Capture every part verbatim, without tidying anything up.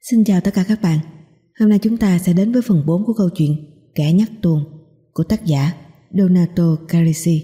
Xin chào tất cả các bạn. Hôm nay chúng ta sẽ đến với phần bốn của câu chuyện Kẻ nhắc tuồng của tác giả Donato Carrisi.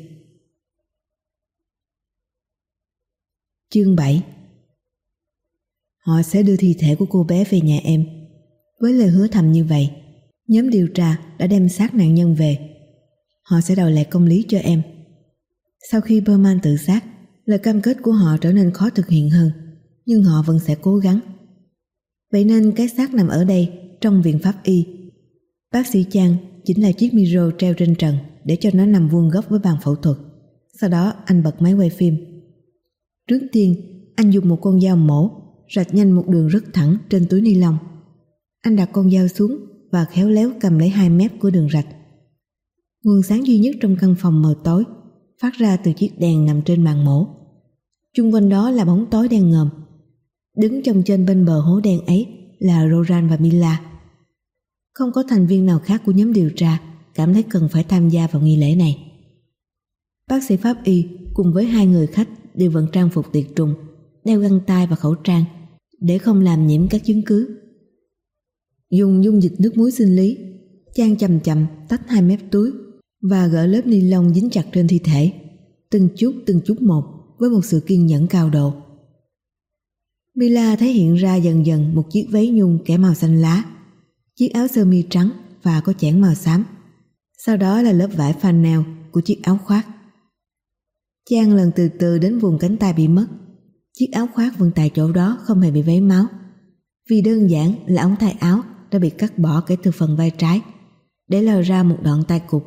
Chương bảy. Họ sẽ đưa thi thể của cô bé về nhà em. Với lời hứa thầm như vậy, nhóm điều tra đã đem xác nạn nhân về. Họ sẽ đòi lại công lý cho em. Sau khi Berman tự sát, lời cam kết của họ trở nên khó thực hiện hơn, nhưng họ vẫn sẽ cố gắng. Vậy nên cái xác nằm ở đây, trong viện pháp y. Bác sĩ Chang chỉnh lại chiếc micro treo trên trần để cho nó nằm vuông góc với bàn phẫu thuật. Sau đó anh bật máy quay phim. Trước tiên, anh dùng một con dao mổ rạch nhanh một đường rất thẳng trên túi ni lông. Anh đặt con dao xuống và khéo léo cầm lấy hai mép của đường rạch. Nguồn sáng duy nhất trong căn phòng mờ tối phát ra từ chiếc đèn nằm trên bàn mổ. Chung quanh đó là bóng tối đen ngòm. Đứng chồng trên bên bờ hố đen ấy là Roran và Mila. Không có thành viên nào khác của nhóm điều tra cảm thấy cần phải tham gia vào nghi lễ này. Bác sĩ pháp y cùng với hai người khách đều vận trang phục tiệt trùng, đeo găng tay và khẩu trang để không làm nhiễm các chứng cứ. Dùng dung dịch nước muối sinh lý, Chang chậm chậm tách hai mép túi và gỡ lớp ni lông dính chặt trên thi thể, từng chút từng chút một với một sự kiên nhẫn cao độ. Mila thấy hiện ra dần dần một chiếc váy nhung kẻ màu xanh lá, chiếc áo sơ mi trắng và có chẽn màu xám. Sau đó là lớp vải flannel của chiếc áo khoác. Chang lần từ từ đến vùng cánh tay bị mất. Chiếc áo khoác vẫn tại chỗ đó, không hề bị vấy máu, vì đơn giản là ống tay áo đã bị cắt bỏ kể từ phần vai trái, để lòi ra một đoạn tai cụt.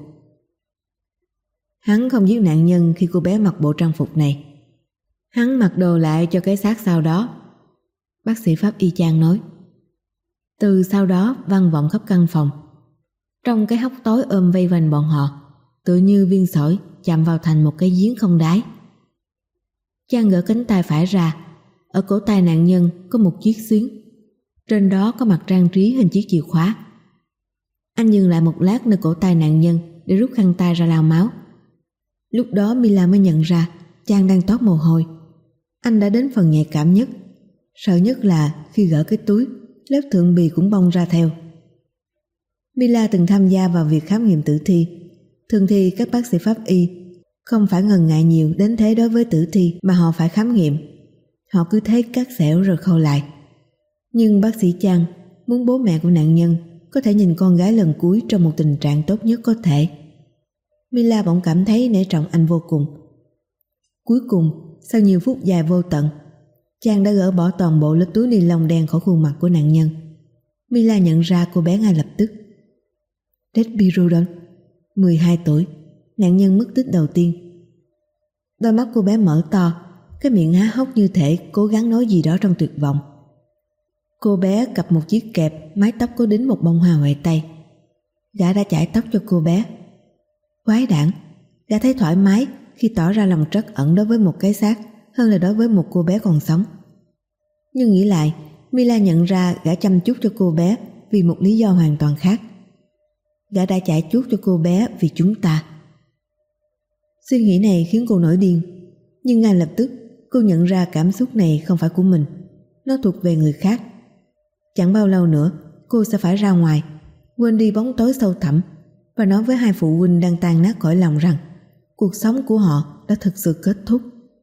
Hắn không giết nạn nhân khi cô bé mặc bộ trang phục này. Hắn mặc đồ lại cho cái xác sau đó. Bác sĩ pháp y Chang nói. Từ sau đó vang vọng khắp căn phòng. Trong cái hốc tối ôm vây quanh bọn họ, tựa như viên sỏi chạm vào thành một cái giếng không đáy. Chang gỡ cánh tay phải ra. Ở cổ tay nạn nhân có một chiếc xuyến. Trên đó có mặt trang trí hình chiếc chìa khóa. Anh dừng lại một lát nơi cổ tay nạn nhân để rút khăn tay ra lau máu. Lúc đó Mila mới nhận ra Chang đang toát mồ hôi. Anh đã đến phần nhạy cảm nhất. Sợ nhất là khi gỡ cái túi, lớp thượng bì cũng bong ra theo. Mila từng tham gia vào việc khám nghiệm tử thi. Thường thì các bác sĩ pháp y không phải ngần ngại nhiều đến thế đối với tử thi mà họ phải khám nghiệm. Họ cứ thế cắt xẻo rồi khâu lại. Nhưng bác sĩ Chang muốn bố mẹ của nạn nhân có thể nhìn con gái lần cuối trong một tình trạng tốt nhất có thể. Mila bỗng cảm thấy nể trọng anh vô cùng. Cuối cùng, sau nhiều phút dài vô tận, Chang đã gỡ bỏ toàn bộ lớp túi ni lông đen khỏi khuôn mặt của nạn nhân. Mila nhận ra cô bé ngay lập tức. Debbie Rodon, mười hai tuổi, nạn nhân mất tích đầu tiên. Đôi mắt cô bé mở to, cái miệng há hốc như thể cố gắng nói gì đó trong tuyệt vọng. Cô bé cặp một chiếc kẹp, mái tóc có đính một bông hoa huệ tây. Gã đã chải tóc cho cô bé. Quái đản, gã thấy thoải mái khi tỏ ra lòng trắc ẩn đối với một cái xác hơn là đối với một cô bé còn sống. Nhưng nghĩ lại, Mila nhận ra gã chăm chút cho cô bé vì một lý do hoàn toàn khác. Gã đã chải chuốt cho cô bé vì chúng ta. Suy nghĩ này khiến cô nổi điên, nhưng ngay lập tức cô nhận ra cảm xúc này không phải của mình, nó thuộc về người khác. Chẳng bao lâu nữa cô sẽ phải ra ngoài, quên đi bóng tối sâu thẳm và nói với hai phụ huynh đang tan nát cõi lòng rằng cuộc sống của họ đã thực sự kết thúc.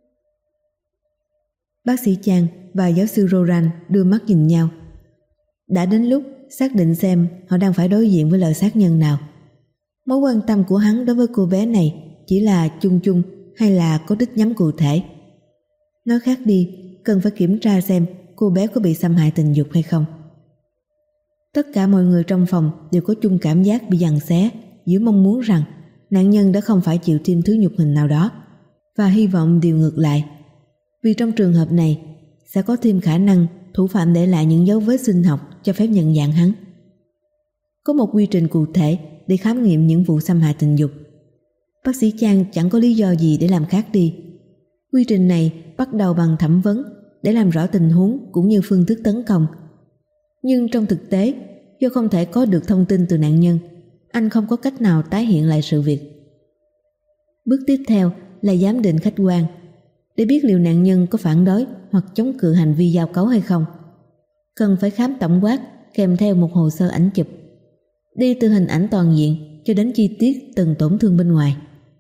Bác sĩ Chang và giáo sư Roran đưa mắt nhìn nhau. Đã đến lúc xác định xem họ đang phải đối diện với lời sát nhân nào. Mối quan tâm của hắn đối với cô bé này chỉ là chung chung hay là có đích nhắm cụ thể. Nói khác đi, cần phải kiểm tra xem cô bé có bị xâm hại tình dục hay không. Tất cả mọi người trong phòng đều có chung cảm giác bị giằng xé giữa mong muốn rằng nạn nhân đã không phải chịu thêm thứ nhục hình nào đó và hy vọng điều ngược lại. Vì trong trường hợp này sẽ có thêm khả năng thủ phạm để lại những dấu vết sinh học cho phép nhận dạng hắn. Có một quy trình cụ thể để khám nghiệm những vụ xâm hại tình dục. Bác sĩ Chang chẳng có lý do gì để làm khác đi. Quy trình này bắt đầu bằng thẩm vấn để làm rõ tình huống cũng như phương thức tấn công. Nhưng trong thực tế, do không thể có được thông tin từ nạn nhân, anh không có cách nào tái hiện lại sự việc. Bước tiếp theo là giám định khách quan để biết liệu nạn nhân có phản đối hoặc chống cự hành vi giao cấu hay không. cần phải khám tổng quát kèm theo một hồ sơ ảnh chụp, đi từ hình ảnh toàn diện cho đến chi tiết từng tổn thương bên ngoài.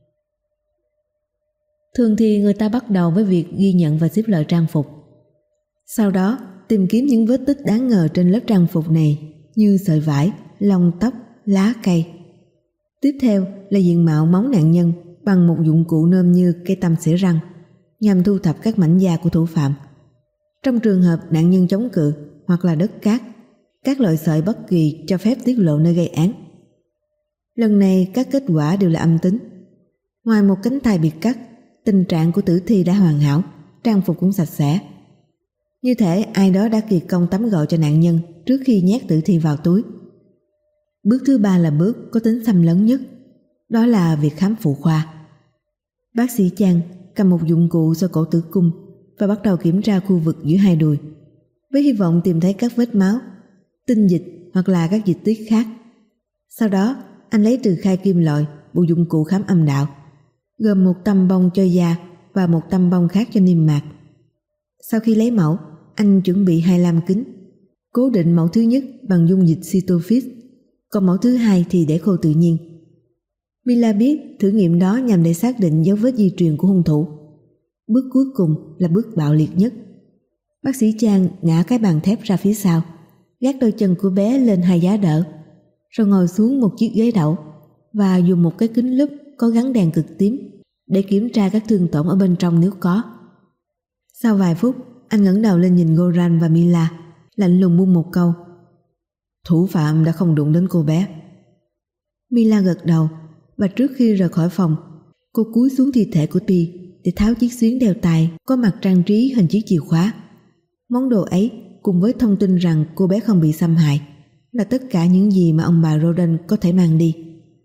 Thường thì người ta bắt đầu với việc ghi nhận và xếp loại trang phục. Sau đó tìm kiếm những vết tích đáng ngờ trên lớp trang phục này như sợi vải, lông tóc, lá cây. Tiếp theo là diện mạo móng nạn nhân bằng một dụng cụ nôm như cây tăm xẻ răng nhằm thu thập các mảnh da của thủ phạm. Trong trường hợp nạn nhân chống cự hoặc là đất cát, các loại sợi bất kỳ cho phép tiết lộ nơi gây án. Lần này các kết quả đều là âm tính. Ngoài một cánh tay bị cắt, tình trạng của tử thi đã hoàn hảo, trang phục cũng sạch sẽ. Như thể ai đó đã kiệt công tắm gội cho nạn nhân trước khi nhét tử thi vào túi. Bước thứ ba là bước có tính xâm lấn nhất, đó là việc khám phụ khoa. Bác sĩ Chang cầm một dụng cụ soi cổ tử cung và bắt đầu kiểm tra khu vực giữa hai đùi, với hy vọng tìm thấy các vết máu, tinh dịch hoặc là các dịch tiết khác. Sau đó anh lấy từ khai kim loại bộ dụng cụ khám âm đạo, gồm một tăm bông cho da và một tăm bông khác cho niêm mạc. Sau khi lấy mẫu, anh chuẩn bị hai lam kính, cố định mẫu thứ nhất bằng dung dịch Cytofix, còn mẫu thứ hai thì để khô tự nhiên. Mila biết thử nghiệm đó nhằm để xác định dấu vết di truyền của hung thủ. Bước cuối cùng là bước bạo liệt nhất. Bác sĩ Chang ngã cái bàn thép ra phía sau, gác đôi chân của bé lên hai giá đỡ, rồi ngồi xuống một chiếc ghế đẩu và dùng một cái kính lúp có gắn đèn cực tím để kiểm tra các thương tổn ở bên trong nếu có. Sau vài phút, anh ngẩng đầu lên nhìn Goran và Mila, lạnh lùng buông một câu: thủ phạm đã không đụng đến cô bé. Mila gật đầu, và trước khi rời khỏi phòng, cô cúi xuống thi thể của Pi để tháo chiếc xuyến đeo tay có mặt trang trí hình chiếc chìa khóa. Món đồ ấy cùng với thông tin rằng cô bé không bị xâm hại là tất cả những gì mà ông bà Roden có thể mang đi.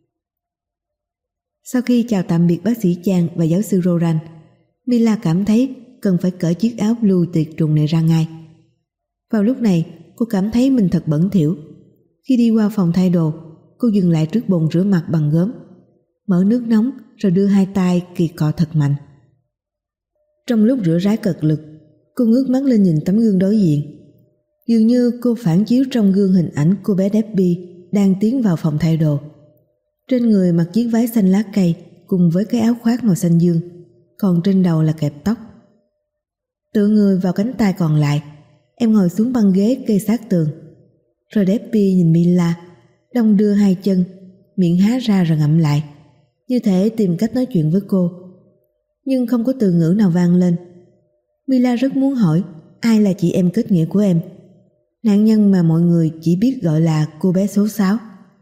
Sau khi chào tạm biệt bác sĩ Chang và giáo sư Roran, Mila cảm thấy cần phải cởi chiếc áo blue tiệt trùng này ra ngay. Vào lúc này, cô cảm thấy mình thật bẩn thỉu. Khi đi qua phòng thay đồ, cô dừng lại trước bồn rửa mặt bằng gốm, mở nước nóng rồi đưa hai tay kỳ cọ thật mạnh. Trong lúc rửa ráy cật lực, cô ngước mắt lên nhìn tấm gương đối diện. Dường như cô phản chiếu trong gương hình ảnh cô bé Debbie đang tiến vào phòng thay đồ. Trên người mặc chiếc váy xanh lá cây cùng với cái áo khoác màu xanh dương, còn trên đầu là kẹp tóc. Tựa người vào cánh tay còn lại, em ngồi xuống băng ghế kê sát tường. Rồi Debbie nhìn Mila, đong đưa hai chân, miệng há ra rồi ngậm lại, như thể tìm cách nói chuyện với cô. Nhưng không có từ ngữ nào vang lên. Mila rất muốn hỏi ai là chị em kết nghĩa của em, nạn nhân mà mọi người chỉ biết gọi là cô bé số sáu.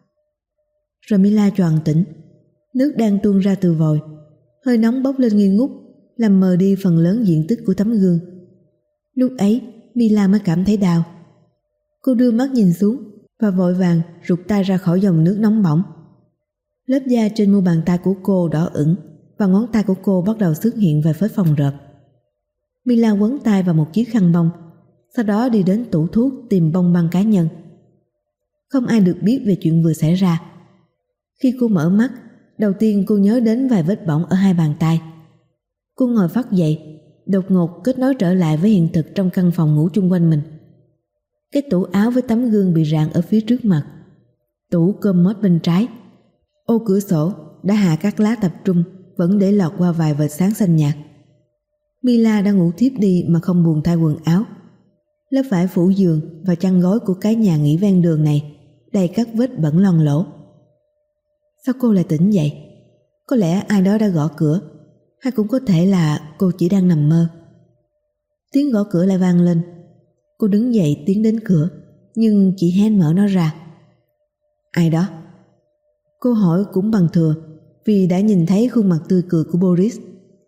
Rồi Mila choàng tỉnh, nước đang tuôn ra từ vòi, hơi nóng bốc lên nghi ngút, làm mờ đi phần lớn diện tích của tấm gương. Lúc ấy Mila mới cảm thấy đau. Cô đưa mắt nhìn xuống và vội vàng rụt tay ra khỏi dòng nước nóng bỏng. Lớp da trên mu bàn tay của cô đỏ ửng và ngón tay của cô bắt đầu xuất hiện vài vết phồng rộp. Mila quấn tay vào một chiếc khăn bông, sau đó đi đến tủ thuốc tìm bông băng cá nhân. Không ai được biết về chuyện vừa xảy ra. Khi cô mở mắt, đầu tiên cô nhớ đến vài vết bỏng ở hai bàn tay. Cô ngồi phắt dậy, đột ngột kết nối trở lại với hiện thực trong căn phòng ngủ chung quanh mình. Cái tủ áo với tấm gương bị rạn ở phía trước mặt, tủ commode bên trái, ô cửa sổ đã hạ các lá tập trung vẫn để lọt qua vài vệt sáng xanh nhạt. Mila đã ngủ thiếp đi mà không buồn thay quần áo. Lớp vải phủ giường và chăn gối của cái nhà nghỉ ven đường này đầy các vết bẩn loang lổ. Sao cô lại tỉnh dậy? Có lẽ ai đó đã gõ cửa, hay cũng có thể là cô chỉ đang nằm mơ. Tiếng gõ cửa lại vang lên. Cô đứng dậy tiến đến cửa, nhưng chỉ hé mở nó ra. Ai đó? Cô hỏi cũng bằng thừa, vì đã nhìn thấy khuôn mặt tươi cười của Boris.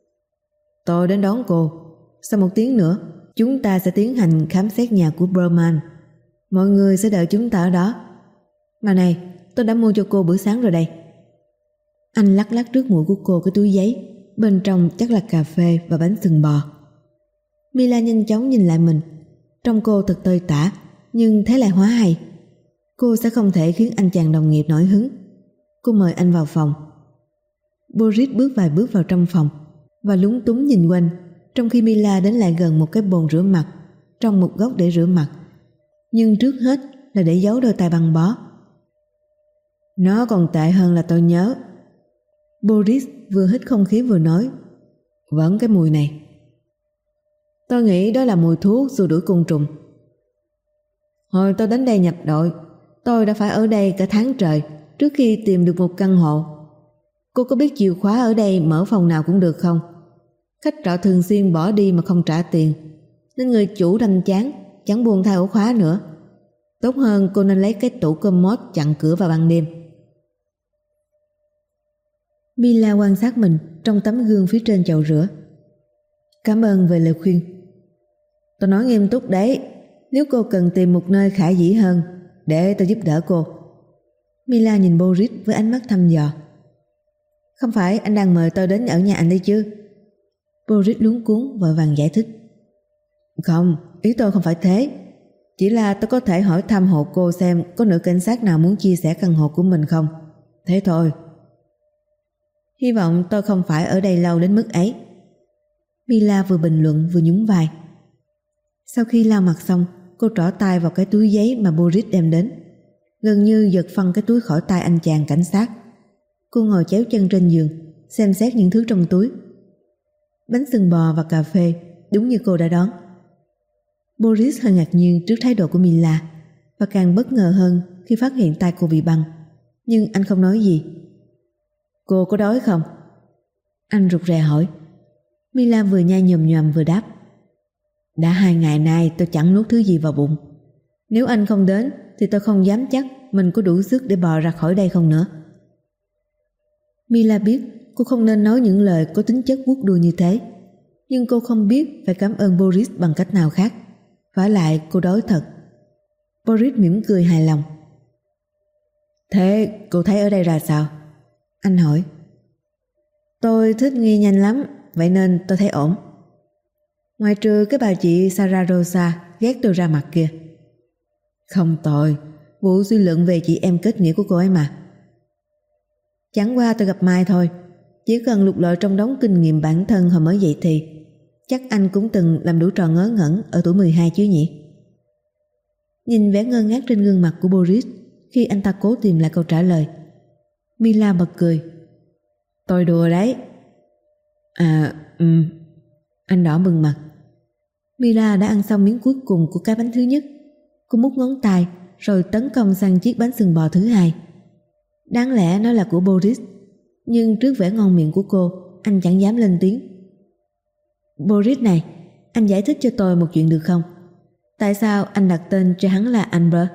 Tôi đến đón cô. Sau một tiếng nữa, chúng ta sẽ tiến hành khám xét nhà của Berman. Mọi người sẽ đợi chúng ta ở đó. Mà này, tôi đã mua cho cô bữa sáng rồi đây. Anh lắc lắc trước mũi của cô cái túi giấy, bên trong chắc là cà phê và bánh sừng bò. Mila nhanh chóng nhìn lại mình. Trông cô thật tơi tả, nhưng thế lại hóa hay. Cô sẽ không thể khiến anh chàng đồng nghiệp nổi hứng. Cô mời anh vào phòng. Boris bước vài bước vào trong phòng và lúng túng nhìn quanh, trong khi Mila đến lại gần một cái bồn rửa mặt trong một góc để rửa mặt. nhưng trước hết là để giấu đôi tay băng bó. Nó còn tệ hơn là tôi nhớ. Boris vừa hít không khí vừa nói, vẫn cái mùi này. Tôi nghĩ đó là mùi thuốc xua đuổi côn trùng. Hồi tôi đến đây nhập đội, tôi đã phải ở đây cả tháng trời trước khi tìm được một căn hộ. Cô có biết chìa khóa ở đây mở phòng nào cũng được không? Khách trọ thường xuyên bỏ đi mà không trả tiền, nên người chủ đành chán, chẳng buồn thay ổ khóa nữa. Tốt hơn cô nên lấy cái tủ commode chặn cửa vào ban đêm. Mila quan sát mình trong tấm gương phía trên chậu rửa. Cảm ơn về lời khuyên. Tôi nói nghiêm túc đấy, nếu cô cần tìm một nơi khả dĩ hơn, để tôi giúp đỡ cô. Mila nhìn Boris với ánh mắt thăm dò. Không phải anh đang mời tôi đến ở nhà anh đấy chứ? Boris luống cuống vội vàng giải thích. Không, ý tôi không phải thế. Chỉ là tôi có thể hỏi thăm hộ cô xem có nữ cảnh sát nào muốn chia sẻ căn hộ của mình không. Thế thôi. Hy vọng tôi không phải ở đây lâu đến mức ấy. Mila vừa bình luận vừa nhún vai. Sau khi lau mặt xong, cô trỏ tay vào cái túi giấy mà Boris đem đến. Gần như giật phăng cái túi khỏi tay anh chàng cảnh sát. Cô ngồi chéo chân trên giường, xem xét những thứ trong túi. Bánh sừng bò và cà phê, đúng như cô đã đoán. Boris hơi ngạc nhiên trước thái độ của Mila, và càng bất ngờ hơn khi phát hiện tay cô bị băng. Nhưng anh không nói gì. Cô có đói không? Anh rụt rè hỏi. Mila vừa nhai nhồm nhòm vừa đáp. Đã hai ngày nay tôi chẳng nuốt thứ gì vào bụng. Nếu anh không đến thì tôi không dám chắc mình có đủ sức để bò ra khỏi đây không nữa. Mila biết cô không nên nói những lời có tính chất vuốt đuôi như thế, nhưng cô không biết phải cảm ơn Boris bằng cách nào khác. Vả lại cô đói thật. Boris mỉm cười hài lòng. Thế cô thấy ở đây ra sao? Anh hỏi. Tôi thích nghi nhanh lắm, vậy nên tôi thấy ổn. Ngoài trừ cái bà chị Sarah Rosa ghét tôi ra mặt kia. Không tồi, vụ suy luận về chị em kết nghĩa của cô ấy mà. Chẳng qua tôi gặp Mai thôi. Chỉ cần lục lọi trong đống kinh nghiệm bản thân hồi mới dậy thì, chắc anh cũng từng làm đủ trò ngớ ngẩn ở tuổi mười hai chứ nhỉ? Nhìn vẻ ngơ ngác trên gương mặt của Boris khi anh ta cố tìm lại câu trả lời, Mila bật cười. Tôi đùa đấy. À, ừm. Anh đỏ bừng mặt. Mila đã ăn xong miếng cuối cùng của cái bánh thứ nhất. Cô mút ngón tay rồi tấn công sang chiếc bánh sừng bò thứ hai. Đáng lẽ nó là của Boris, nhưng trước vẻ ngon miệng của cô, anh chẳng dám lên tiếng. Boris này, anh giải thích cho tôi một chuyện được không? Tại sao anh đặt tên cho hắn là Amber?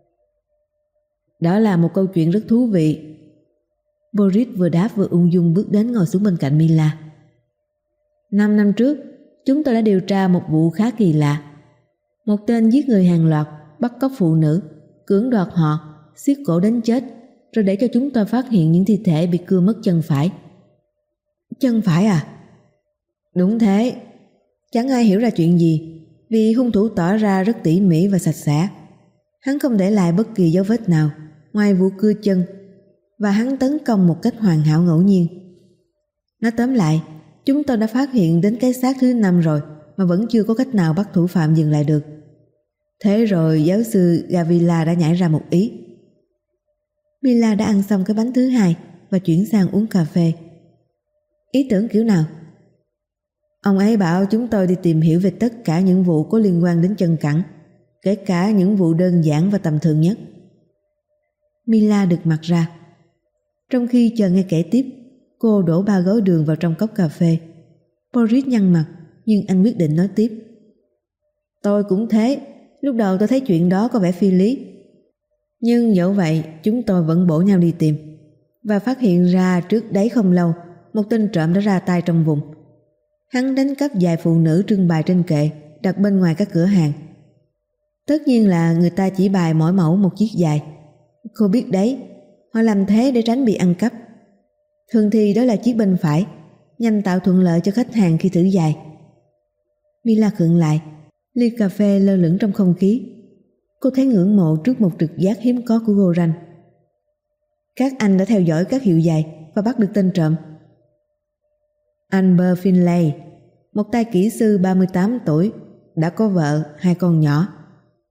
Đó là một câu chuyện rất thú vị. Boris vừa đáp vừa ung dung bước đến ngồi xuống bên cạnh Mila. Năm năm trước, chúng tôi đã điều tra một vụ khá kỳ lạ. Một tên giết người hàng loạt, bắt cóc phụ nữ, cưỡng đoạt họ, xiết cổ đến chết, rồi để cho chúng tôi phát hiện những thi thể bị cưa mất chân phải. Chân phải à? Đúng thế. Chẳng ai hiểu ra chuyện gì, vì hung thủ tỏ ra rất tỉ mỉ và sạch sẽ. Hắn không để lại bất kỳ dấu vết nào ngoài vụ cưa chân, và hắn tấn công một cách hoàn hảo ngẫu nhiên. Nói tóm lại, chúng tôi đã phát hiện đến cái xác thứ năm rồi mà vẫn chưa có cách nào bắt thủ phạm dừng lại được. Thế rồi giáo sư Gavila đã nhảy ra một ý. Mila đã ăn xong cái bánh thứ hai và chuyển sang uống cà phê. Ý tưởng kiểu nào? Ông ấy bảo chúng tôi đi tìm hiểu về tất cả những vụ có liên quan đến chân cẳng, kể cả những vụ đơn giản và tầm thường nhất. Mila được mặt ra. Trong khi chờ nghe kể tiếp, cô đổ ba gói đường vào trong cốc cà phê. Boris nhăn mặt, nhưng anh quyết định nói tiếp. Tôi cũng thế, lúc đầu tôi thấy chuyện đó có vẻ phi lý. Nhưng dẫu vậy, chúng tôi vẫn bổ nhau đi tìm, và phát hiện ra trước đấy không lâu, một tên trộm đã ra tay trong vùng. Hắn đánh cắp vài phụ nữ trưng bày trên kệ, đặt bên ngoài các cửa hàng. Tất nhiên là người ta chỉ bày mỗi mẫu một chiếc giày. Cô biết đấy, họ làm thế để tránh bị ăn cắp. Thường thì đó là chiếc bên phải, nhằm tạo thuận lợi cho khách hàng khi thử giày. Mila khựng lại, ly cà phê lơ lửng trong không khí. Cô thấy ngưỡng mộ trước một trực giác hiếm có của Goran. Các anh đã theo dõi các hiệu giày và bắt được tên trộm. Amber Finlay, một tay kỹ sư ba mươi tám tuổi, đã có vợ, hai con nhỏ.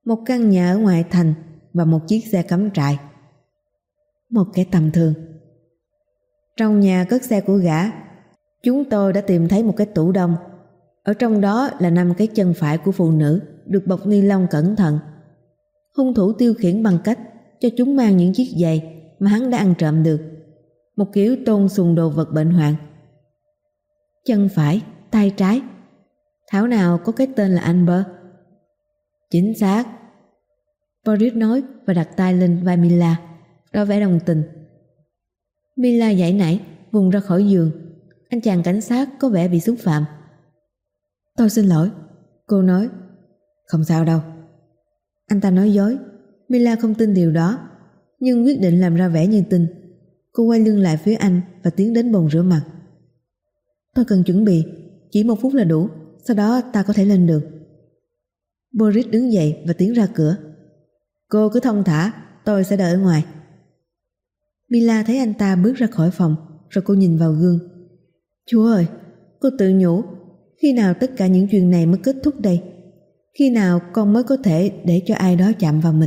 một căn nhà ở ngoại thành và một chiếc xe cắm trại. Một kẻ tầm thường. Trong nhà cất xe của gã, chúng tôi đã tìm thấy một cái tủ đông. Ở trong đó là năm cái chân phải của phụ nữ được bọc ni lông cẩn thận. Hung thủ tiêu khiển bằng cách cho chúng mang những chiếc giày mà hắn đã ăn trộm được, một kiểu tôn sùng đồ vật bệnh hoạn. Chân phải, tay trái, thảo nào có cái tên là Amber. Chính xác, Boris nói và đặt tay lên vai Mila, đo vẻ đồng tình. Mila giãy nảy vùng ra khỏi giường. Anh chàng cảnh sát có vẻ bị xúc phạm. Tôi xin lỗi, cô nói. Không sao đâu. Anh ta nói dối. Mila không tin điều đó, nhưng quyết định làm ra vẻ như tin. Cô quay lưng lại phía anh và tiến đến bồn rửa mặt. Tôi cần chuẩn bị, chỉ một phút là đủ, sau đó ta có thể lên đường. Boris đứng dậy và tiến ra cửa. Cô cứ thong thả, tôi sẽ đợi ở ngoài. Mila thấy anh ta bước ra khỏi phòng, rồi cô nhìn vào gương. Chúa ơi, cô tự nhủ, khi nào tất cả những chuyện này mới kết thúc đây? Khi nào con mới có thể để cho ai đó chạm vào mình?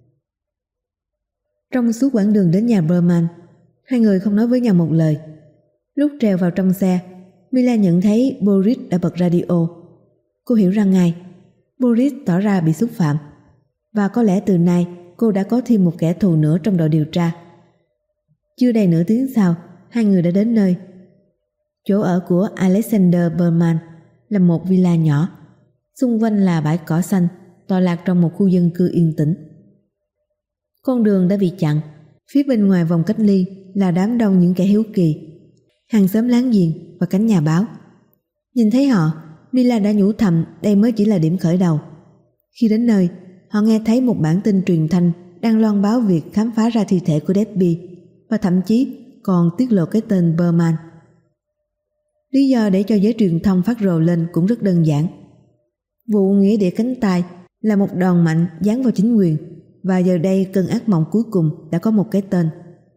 Trong suốt quãng đường đến nhà Berman, hai người không nói với nhau một lời. Lúc trèo vào trong xe, Mila nhận thấy Boris đã bật radio. Cô hiểu ra ngay, Boris tỏ ra bị xúc phạm, và có lẽ từ nay cô đã có thêm một kẻ thù nữa trong đội điều tra. Chưa đầy nửa tiếng sau, hai người đã đến nơi. Chỗ ở của Alexander Berman là một villa nhỏ, xung quanh là bãi cỏ xanh, tọa lạc trong một khu dân cư yên tĩnh. Con đường đã bị chặn, phía bên ngoài vòng cách ly là đám đông những kẻ hiếu kỳ, hàng xóm láng giềng và cánh nhà báo. Nhìn thấy họ, Mila đã nhủ thầm đây mới chỉ là điểm khởi đầu. Khi đến nơi, họ nghe thấy một bản tin truyền thanh đang loan báo việc khám phá ra thi thể của Debbie, và thậm chí còn tiết lộ cái tên Berman. Lý do để cho giới truyền thông phát rồ lên cũng rất đơn giản. Vụ nghĩa địa cánh tay là một đòn mạnh giáng vào chính quyền, và giờ đây cơn ác mộng cuối cùng đã có một cái tên.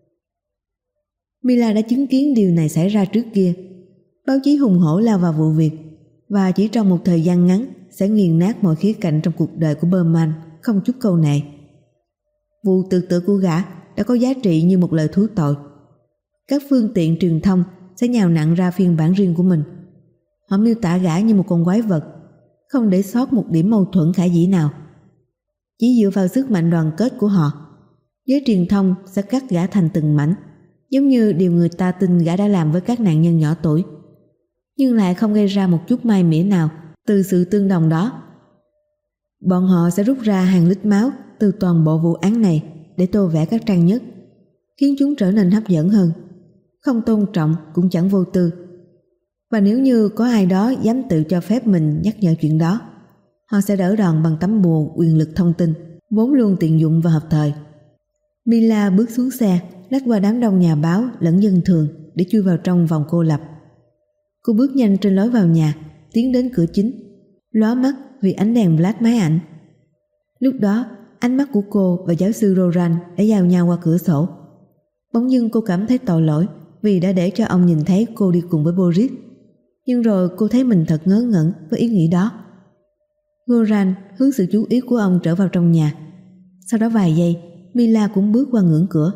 Mila đã chứng kiến điều này xảy ra trước kia. Báo chí hùng hổ lao vào vụ việc, và chỉ trong một thời gian ngắn sẽ nghiền nát mọi khía cạnh trong cuộc đời của Berman, không chút câu nệ. Vụ tự tử của gã đã có giá trị như một lời thú tội. Các phương tiện truyền thông sẽ nhào nặn ra phiên bản riêng của mình. Họ miêu tả gã như một con quái vật, không để sót một điểm mâu thuẫn khả dĩ nào. Chỉ dựa vào sức mạnh đoàn kết của họ, giới truyền thông sẽ cắt gã thành từng mảnh, giống như điều người ta tin gã đã làm với các nạn nhân nhỏ tuổi, nhưng lại không gây ra một chút mai mỉa nào từ sự tương đồng đó. Bọn họ sẽ rút ra hàng lít máu từ toàn bộ vụ án này để tô vẽ các trang nhất, khiến chúng trở nên hấp dẫn hơn, không tôn trọng cũng chẳng vô tư. Và nếu như có ai đó dám tự cho phép mình nhắc nhở chuyện đó, họ sẽ đỡ đòn bằng tấm bùa quyền lực thông tin, vốn luôn tiện dụng và hợp thời. Mila bước xuống xe, lách qua đám đông nhà báo lẫn dân thường để chui vào trong vòng cô lập. Cô bước nhanh trên lối vào nhà, tiến đến cửa chính, lóa mắt vì ánh đèn flash máy ảnh. Lúc đó, ánh mắt của cô và giáo sư Roran đã giao nhau qua cửa sổ. Bỗng dưng cô cảm thấy tội lỗi vì đã để cho ông nhìn thấy cô đi cùng với Boris. Nhưng rồi cô thấy mình thật ngớ ngẩn với ý nghĩ đó. Roran hướng sự chú ý của ông trở vào trong nhà. Sau đó vài giây, Mila cũng bước qua ngưỡng cửa.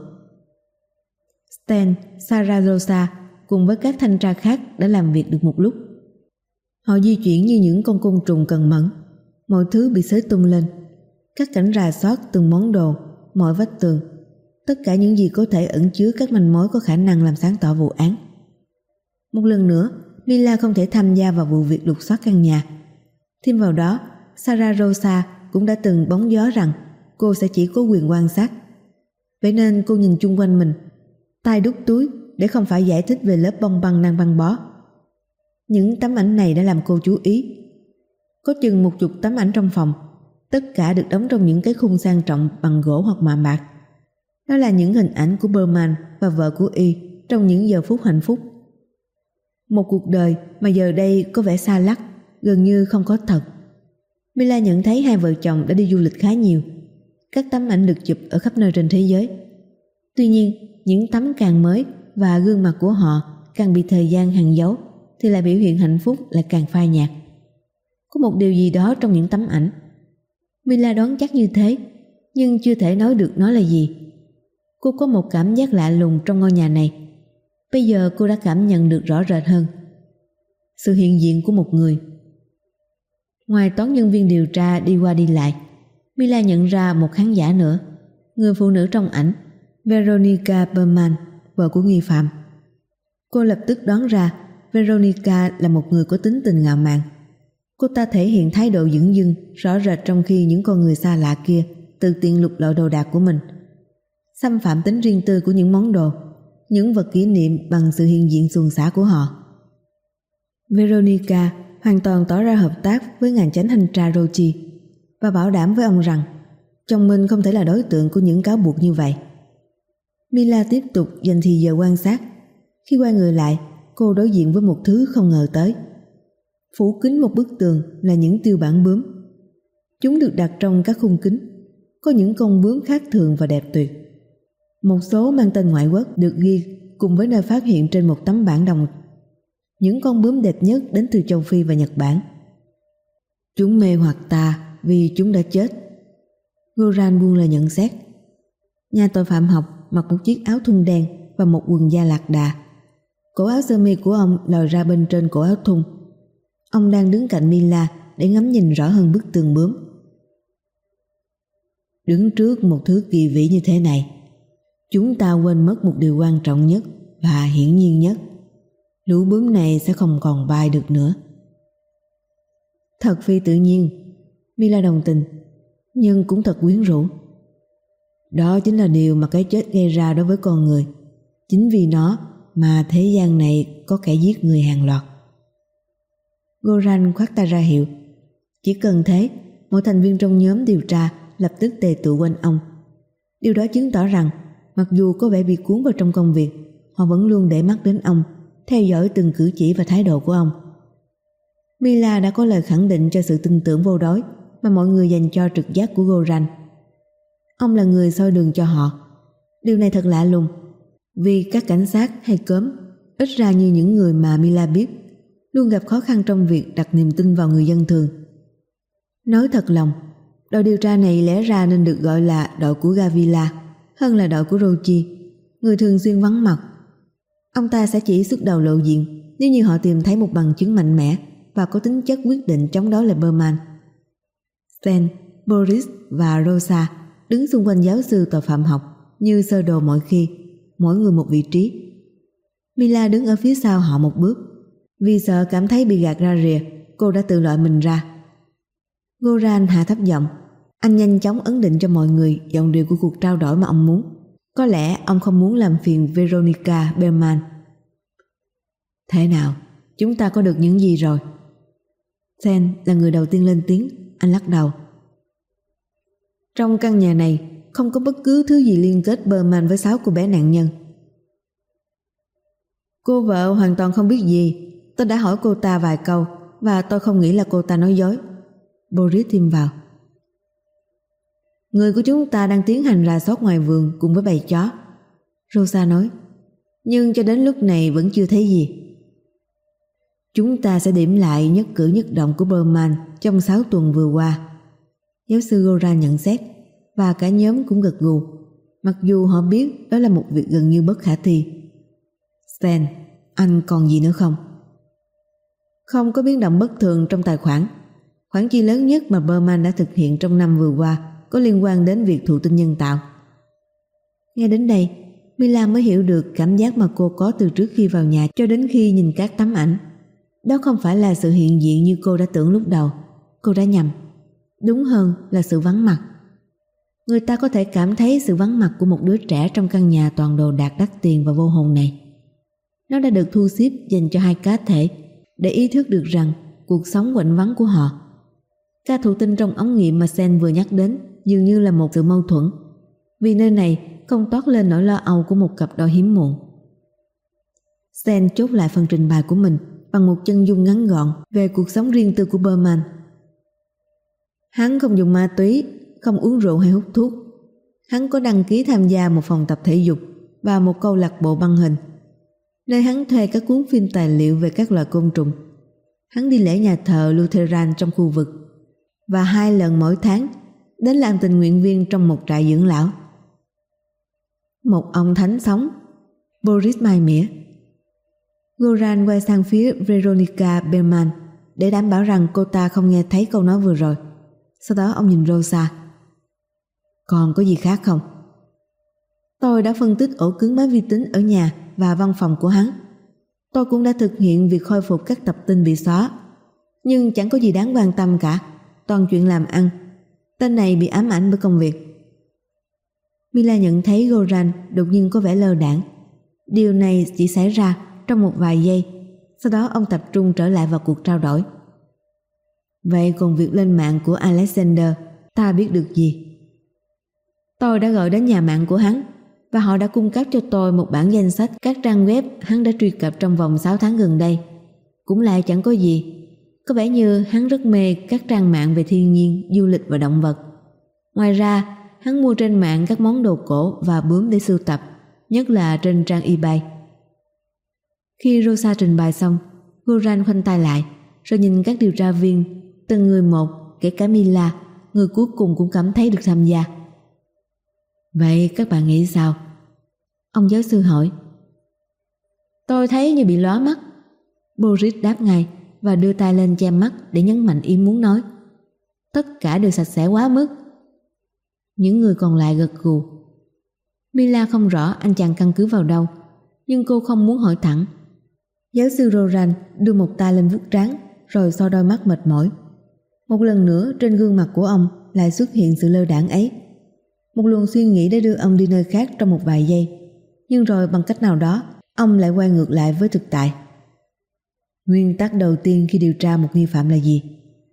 Stan, Sarah Rosa cùng với các thanh tra khác đã làm việc được một lúc. Họ di chuyển như những con côn trùng cần mẫn. Mọi thứ bị xới tung lên. Các cảnh rà soát từng món đồ, mọi vách tường, tất cả những gì có thể ẩn chứa các manh mối có khả năng làm sáng tỏ vụ án. Một lần nữa, Mila không thể tham gia vào vụ việc lục soát căn nhà. Thêm vào đó, Sarah Rosa cũng đã từng bóng gió rằng cô sẽ chỉ có quyền quan sát. Vậy nên cô nhìn chung quanh mình, tay đút túi để không phải giải thích về lớp bông băng đang băng bó. Những tấm ảnh này đã làm cô chú ý. Có chừng một chục tấm ảnh trong phòng, tất cả được đóng trong những cái khung sang trọng bằng gỗ hoặc mạ bạc. Đó là những hình ảnh của Berman và vợ của y trong những giờ phút hạnh phúc. Một cuộc đời mà giờ đây có vẻ xa lắc, gần như không có thật. Mila nhận thấy hai vợ chồng đã đi du lịch khá nhiều. Các tấm ảnh được chụp ở khắp nơi trên thế giới. Tuy nhiên, những tấm càng mới và gương mặt của họ càng bị thời gian hằn dấu thì lại biểu hiện hạnh phúc lại càng phai nhạt. Có một điều gì đó trong những tấm ảnh. Mila đoán chắc như thế, nhưng chưa thể nói được nó là gì. Cô có một cảm giác lạ lùng trong ngôi nhà này. Bây giờ cô đã cảm nhận được rõ rệt hơn sự hiện diện của một người. Ngoài toán nhân viên điều tra đi qua đi lại, Mila nhận ra một khán giả nữa, người phụ nữ trong ảnh, Veronica Berman, vợ của nghi phạm. Cô lập tức đoán ra Veronica là một người có tính tình ngạo mạn. Cô ta thể hiện thái độ dửng dưng rõ rệt trong khi những con người xa lạ kia tự tiện lục lọi đồ đạc của mình, xâm phạm tính riêng tư của những món đồ, những vật kỷ niệm bằng sự hiện diện xuồng xả của họ. Veronica hoàn toàn tỏ ra hợp tác với ngành chánh thanh tra Rochi và bảo đảm với ông rằng chồng mình không thể là đối tượng của những cáo buộc như vậy. Mila tiếp tục dành thì giờ quan sát. Khi quay người lại, cô đối diện với một thứ không ngờ tới. Phủ kín một bức tường là những tiêu bản bướm. Chúng được đặt trong các khung kính, có những con bướm khác thường và đẹp tuyệt. Một số mang tên ngoại quốc được ghi cùng với nơi phát hiện trên một tấm bản đồng. Những con bướm đẹp nhất đến từ châu Phi và Nhật Bản. Chúng mê hoặc ta vì chúng đã chết. Goran buông lời nhận xét. Nhà tội phạm học mặc một chiếc áo thun đen và một quần da lạc đà. Cổ áo sơ mi của ông lòi ra bên trên cổ áo thun. Ông đang đứng cạnh Mila để ngắm nhìn rõ hơn bức tường bướm. Đứng trước một thứ kỳ vĩ như thế này, chúng ta quên mất một điều quan trọng nhất và hiển nhiên nhất. Lũ bướm này sẽ không còn bay được nữa. Thật phi tự nhiên, Mila đồng tình, nhưng cũng thật quyến rũ. Đó chính là điều mà cái chết gây ra đối với con người. Chính vì nó mà thế gian này có kẻ giết người hàng loạt. Goran khoát tay ra hiệu. Chỉ cần thế, mỗi thành viên trong nhóm điều tra lập tức tề tụ quanh ông. Điều đó chứng tỏ rằng mặc dù có vẻ bị cuốn vào trong công việc, họ vẫn luôn để mắt đến ông, theo dõi từng cử chỉ và thái độ của ông. Mila đã có lời khẳng định cho sự tin tưởng vô đối mà mọi người dành cho trực giác của Goran. Ông là người soi đường cho họ. Điều này thật lạ lùng, vì các cảnh sát hay cớm, ít ra như những người mà Mila biết, luôn gặp khó khăn trong việc đặt niềm tin vào người dân thường. Nói thật lòng, đội điều tra này lẽ ra nên được gọi là đội của Gavila hơn là đội của Rochi, người thường xuyên vắng mặt. Ông ta sẽ chỉ xuất đầu lộ diện nếu như họ tìm thấy một bằng chứng mạnh mẽ và có tính chất quyết định chống đối lại Berman. Sten, Boris và Rosa đứng xung quanh giáo sư tội phạm học như sơ đồ mọi khi, mỗi người một vị trí. Mila đứng ở phía sau họ một bước. Vì sợ cảm thấy bị gạt ra rìa, cô đã tự loại mình ra. Goran hạ thấp giọng. Anh nhanh chóng ấn định cho mọi người giọng điệu của cuộc trao đổi mà ông muốn. Có lẽ ông không muốn làm phiền Veronica Berman. Thế nào, chúng ta có được những gì rồi? Sen là người đầu tiên lên tiếng. Anh lắc đầu. Trong căn nhà này không có bất cứ thứ gì liên kết Berman với sáu cô bé nạn nhân. Cô vợ hoàn toàn không biết gì. Tôi đã hỏi cô ta vài câu và tôi không nghĩ là cô ta nói dối. Boris thêm vào. Người của chúng ta đang tiến hành rà soát ngoài vườn cùng với bầy chó, Rosa nói. Nhưng cho đến lúc này vẫn chưa thấy gì. Chúng ta sẽ điểm lại nhất cử nhất động của Berman trong sáu tuần vừa qua, giáo sư Goran nhận xét, và cả nhóm cũng gật gù, mặc dù họ biết đó là một việc gần như bất khả thi. Sten, anh còn gì nữa không? Không có biến động bất thường trong tài khoản. Khoản chi lớn nhất mà Berman đã thực hiện trong năm vừa qua có liên quan đến việc thụ tinh nhân tạo. Nghe đến đây, Mila mới hiểu được cảm giác mà cô có từ trước khi vào nhà cho đến khi nhìn các tấm ảnh. Đó không phải là sự hiện diện như cô đã tưởng lúc đầu. Cô đã nhầm. Đúng hơn là sự vắng mặt. Người ta có thể cảm thấy sự vắng mặt của một đứa trẻ trong căn nhà toàn đồ đạc đắt tiền và vô hồn này. Nó đã được thu xếp dành cho hai cá thể để ý thức được rằng cuộc sống quạnh vắng của họ. Ca thụ tinh trong ống nghiệm mà Sen vừa nhắc đến dường như là một sự mâu thuẫn, vì nơi này không toát lên nỗi lo âu của một cặp đôi hiếm muộn. Sen chốt lại phần trình bày của mình bằng một chân dung ngắn gọn về cuộc sống riêng tư của Berman. Hắn không dùng ma túy, không uống rượu hay hút thuốc. Hắn có đăng ký tham gia một phòng tập thể dục và một câu lạc bộ băng hình, nơi hắn thuê các cuốn phim tài liệu về các loài côn trùng. Hắn đi lễ nhà thờ Lutheran trong khu vực, và hai lần mỗi tháng đến làm tình nguyện viên trong một trại dưỡng lão. Một ông thánh sống, Boris mai mỉa. Goran quay sang phía Veronica Bellman để đảm bảo rằng cô ta không nghe thấy câu nói vừa rồi. Sau đó ông nhìn Rosa. Còn có gì khác không? Tôi đã phân tích ổ cứng máy vi tính ở nhà và văn phòng của hắn. Tôi cũng đã thực hiện việc khôi phục các tập tin bị xóa. Nhưng chẳng có gì đáng quan tâm cả, toàn chuyện làm ăn. Tên này bị ám ảnh bởi công việc. Mila nhận thấy Goran đột nhiên có vẻ lơ đãng. Điều này chỉ xảy ra trong một vài giây. Sau đó ông tập trung trở lại vào cuộc trao đổi. Vậy còn việc lên mạng của Alexander, ta biết được gì? Tôi đã gọi đến nhà mạng của hắn và họ đã cung cấp cho tôi một bản danh sách các trang web hắn đã truy cập trong vòng sáu tháng gần đây. Cũng lại chẳng có gì. Có vẻ như hắn rất mê các trang mạng về thiên nhiên, du lịch và động vật. Ngoài ra, hắn mua trên mạng các món đồ cổ và bướm để sưu tập, nhất là trên trang eBay. Khi Rosa trình bày xong, Goran khoanh tay lại, rồi nhìn các điều tra viên, từng người một, kể cả Mila, người cuối cùng cũng cảm thấy được tham gia. Vậy các bạn nghĩ sao? Ông giáo sư hỏi. Tôi thấy như bị lóa mắt. Boris đáp ngay và đưa tay lên che mắt để nhấn mạnh ý muốn nói. Tất cả đều sạch sẽ quá mức. Những người còn lại gật gù. Mila không rõ anh chàng căn cứ vào đâu, nhưng cô không muốn hỏi thẳng. Giáo sư Roran đưa một tay lên vuốt trán rồi so đôi mắt mệt mỏi. Một lần nữa trên gương mặt của ông lại xuất hiện sự lơ đãng ấy. Một luồng suy nghĩ đã đưa ông đi nơi khác trong một vài giây, nhưng rồi bằng cách nào đó ông lại quay ngược lại với thực tại. Nguyên tắc đầu tiên khi điều tra một nghi phạm là gì?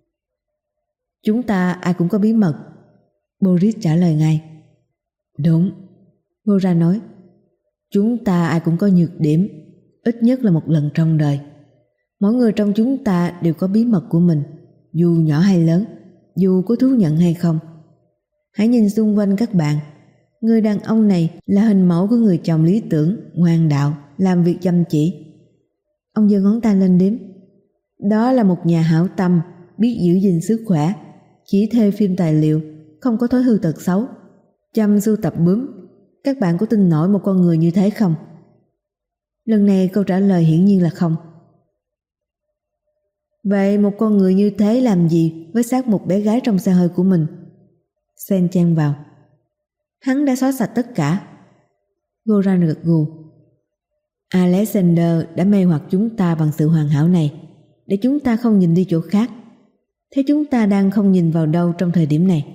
Chúng ta ai cũng có bí mật. Boris trả lời ngay. Đúng, Goran nói. Chúng ta ai cũng có nhược điểm, ít nhất là một lần trong đời. Mỗi người trong chúng ta đều có bí mật của mình, dù nhỏ hay lớn, dù có thú nhận hay không. Hãy nhìn xung quanh các bạn. Người đàn ông này là hình mẫu của người chồng lý tưởng, ngoan đạo, làm việc chăm chỉ. Ông giơ ngón tay lên đếm. Đó là một nhà hảo tâm, biết giữ gìn sức khỏe, chỉ thuê phim tài liệu, không có thói hư tật xấu, chăm sưu tập bướm. Các bạn có tin nổi một con người như thế không? Lần này câu trả lời hiển nhiên là không. Vậy một con người như thế làm gì với xác một bé gái trong xe hơi của mình? Sen chen vào. Hắn đã xóa sạch tất cả. Goran gật gù. Alexander đã mê hoặc chúng ta bằng sự hoàn hảo này, để chúng ta không nhìn đi chỗ khác. Thế chúng ta đang không nhìn vào đâu trong thời điểm này?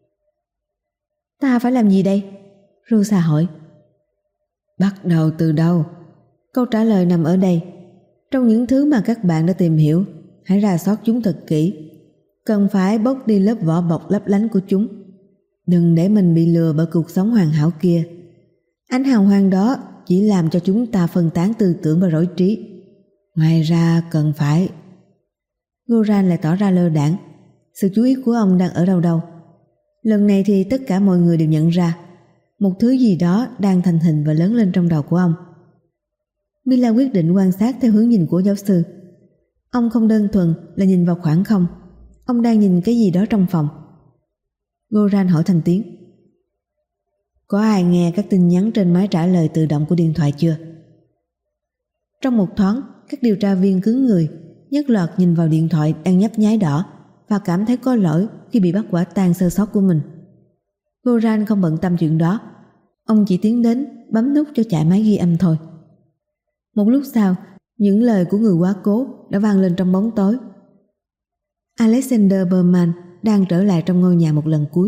Ta phải làm gì đây? Rosa hỏi. Bắt đầu từ đâu? Câu trả lời nằm ở đây. Trong những thứ mà các bạn đã tìm hiểu, hãy rà soát chúng thật kỹ. Cần phải bóc đi lớp vỏ bọc lấp lánh của chúng. Đừng để mình bị lừa bởi cuộc sống hoàn hảo kia. Ánh hào quang đó chỉ làm cho chúng ta phân tán tư tưởng và rối trí. Ngoài ra cần phải... Goran lại tỏ ra lơ đãng. Sự chú ý của ông đang ở đâu đâu. Lần này thì tất cả mọi người đều nhận ra một thứ gì đó đang thành hình và lớn lên trong đầu của ông. Mila quyết định quan sát theo hướng nhìn của giáo sư. Ông không đơn thuần là nhìn vào khoảng không. Ông đang nhìn cái gì đó trong phòng. Goran hỏi thành tiếng. Có ai nghe các tin nhắn trên máy trả lời tự động của điện thoại chưa? Trong một thoáng, các điều tra viên cứng người, nhất loạt nhìn vào điện thoại đang nhấp nháy đỏ và cảm thấy có lỗi khi bị bắt quả tang sơ sót của mình. Goran không bận tâm chuyện đó. Ông chỉ tiến đến bấm nút cho chạy máy ghi âm thôi. Một lúc sau, những lời của người quá cố đã vang lên trong bóng tối. Alexander Berman đang trở lại trong ngôi nhà một lần cuối.